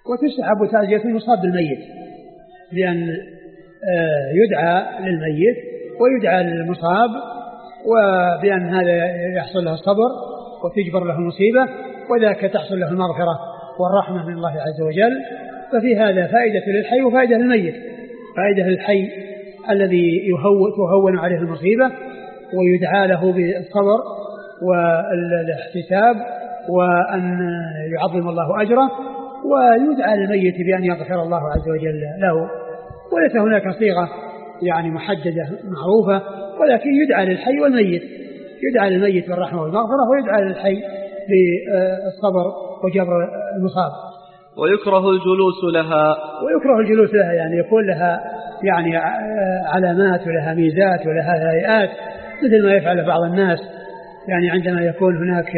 وتستحب تعزية المصاب بالميت بأن يدعى للميت ويدعى للمصاب، وبأن هذا يحصل له الصبر وتجبر له المصيبة، وذاك تحصل له المغفرة والرحمة من الله عز وجل. ففي هذا فائدة للحي وفائدة للميت. فائدة للحي الذي تهون عليه المصيبة ويدعى له بالصبر والاحتساب وأن يعظم الله أجره، ويدعى للميت بأن يغفر الله عز وجل له. وليس هناك صيغة يعني محددة معروفة، ولكن يدعى للحي والميت، يدعى للميت بالرحمة والمغفرة، ويدعى للحي بالصبر وجبر المصاب. ويكره الجلوس لها، ويكره الجلوس لها يعني يكون لها يعني علامات ولها ميزات ولها هيئات، مثل ما يفعل بعض الناس يعني عندما يكون هناك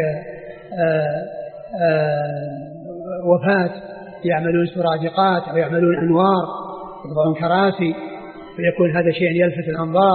وفاة يعملون سرادقات أو يعملون أنوار يضعون كراسي، فيكون هذا شيء يلفت الأنظار،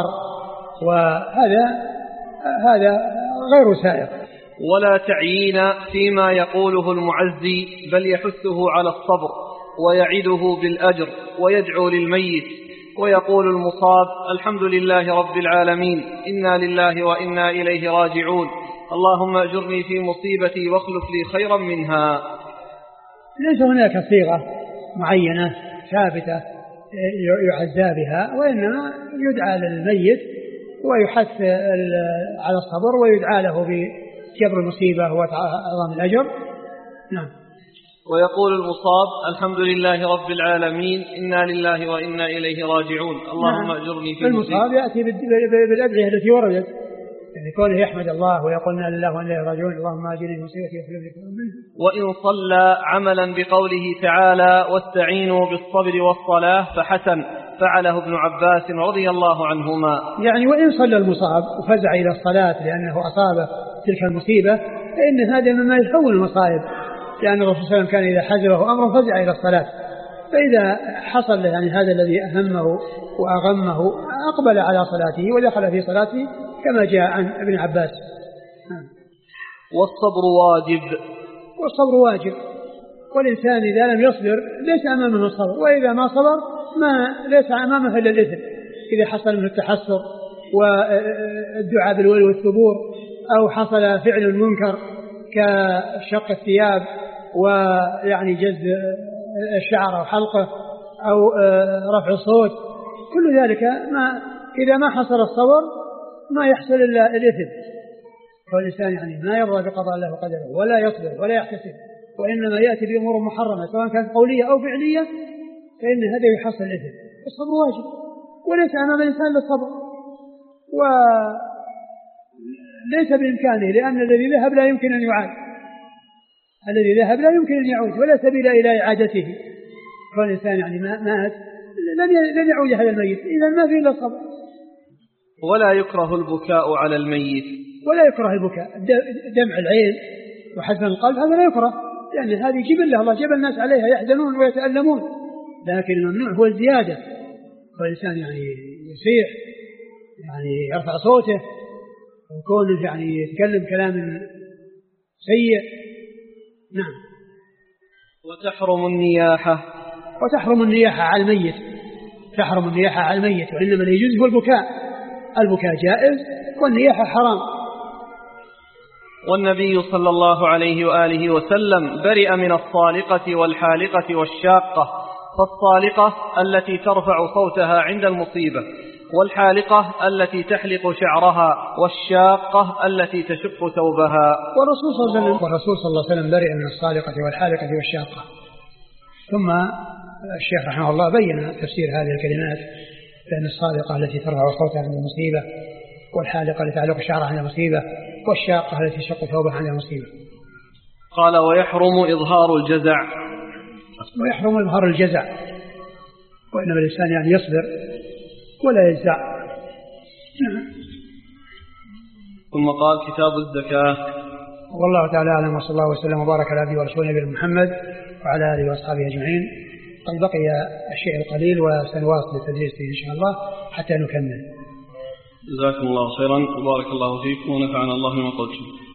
وهذا غير سائق. ولا تعيين فيما يقوله المعزي، بل يحثه على الصبر ويعده بالأجر ويدعو للميت. ويقول المصاب: الحمد لله رب العالمين، إنا لله وإنا إليه راجعون، اللهم أجرني في مصيبتي واخلف لي خيرا منها. ليس هناك صيغة معينة ثابتة يعزى بها، وإنما يدعى للميت ويحث على الصبر ويدعى له بجبر المصيبة وعظم الأجر. نعم. ويقول المصاب: الحمد لله رب العالمين، إنا لله وإنا إليه راجعون، اللهم أجرني في مصيبتي. المصاب يأتي بالأدعية التي وردت، يعني كونه يحمد الله ويقول إنا لله وإنا إليه راجعون، اللهم أجرني في مصيبتي واخلف لي خيرا منها. وإن صلى عملا بقوله تعالى: واستعينوا بالصبر والصلاة، فحسن، فعله ابن عباس رضي الله عنهما. يعني وإن صلى المصاب وفزع إلى الصلاة لأنه أصاب تلك المصيبة، فإن هذا مما يحول المصائب، لأن الرسول صلى الله عليه وسلم كان إذا حزبه أمر فزع إلى الصلاة. فإذا حصل يعني هذا الذي أهمه وأغمه أقبل على صلاته ودخل في صلاته كما جاء عن ابن عباس. والصبر واجب. والصبر واجب، والإنسان إذا لم يصبر ليس أمامه الصبر، وإذا ما صبر ليس أمامه إلا الإثم. إذا حصل منه التحسر والدعاء بالويل والثبور، أو حصل فعل المنكر كشق الثياب ويعني جز الشعر أو حلقه أو رفع الصوت، كل ذلك إذا ما حصل الصبر ما يحصل إلا الإثم. فالإنسان يعني ما يرضى بقضاء الله وقدره ولا يصبر ولا يحتسب، وإنما يأتي بأمور محرمة سواء كانت قولية أو فعلية، فإن هذا يحصل الإثم. الصبر واجب، وليس أمام الإنسان للصبر، وليس بإمكانه، لأن الذي ذهب لا يمكن أن يعاد، الذي ذهب لا يمكن أن يعود، ولا سبيل إلى إعادته. فالإنسان يعني مات لن يعود هذا الميت، إذا ما فيه إلا الصبر. ولا يكره البكاء على الميت. ولا يكره البكاء، دمع العين وحزن القلب هذا لا يكره، لأن هذه جبلة الله جبل الناس عليها يحزنون ويتألمون، لكن الممنوع هو الزيادة. فالإنسان يعني يسيح، يعني يرفع صوته، ويكون يعني يتكلم كلام سيء. نعم. وتحرم النياحة. وتحرم النياحة على الميت، تحرم النياحة على الميت، وإنما لا يجوز هو البكاء. البكاء جائز والنياحة حرام. والنبي صلى الله عليه وآله وسلم برئ من الصالقة والحالقة والشاقة. فالصالقة التي ترفع صوتها عند المصيبة، والحالقة التي تحلق شعرها، والشاقة التي تشق ثوبها. والرسول صلى الله عليه وسلم برئ من الصالقة والحالقة والشاقة. ثم الشيخ رحمه الله بين تفسير هذه الكلمات، بأن الصالقة التي ترفع صوتها عند المصيبة، والحالقة التي تعلق شعرها عند المصيبة، والشاقة التي تشق ثوبها عند المصيبة. قال: ويحرم إظهار الجزع. ويحرم إظهار الجزع، وإنما الإنسان يعني يصبر ولا يجزع. ثم قال: كتاب الزكاة. والله تعالى أعلم، وصلى الله وسلم وبارك على عبده ورسوله نبينا محمد وعلى آله وأصحابه أجمعين. قد بقي الشيء القليل وسنواصل التدريس فيه إن شاء الله حتى نكمل. جزاكم الله خيرا وبارك الله فيكم ونفعنا الله بما قلتم.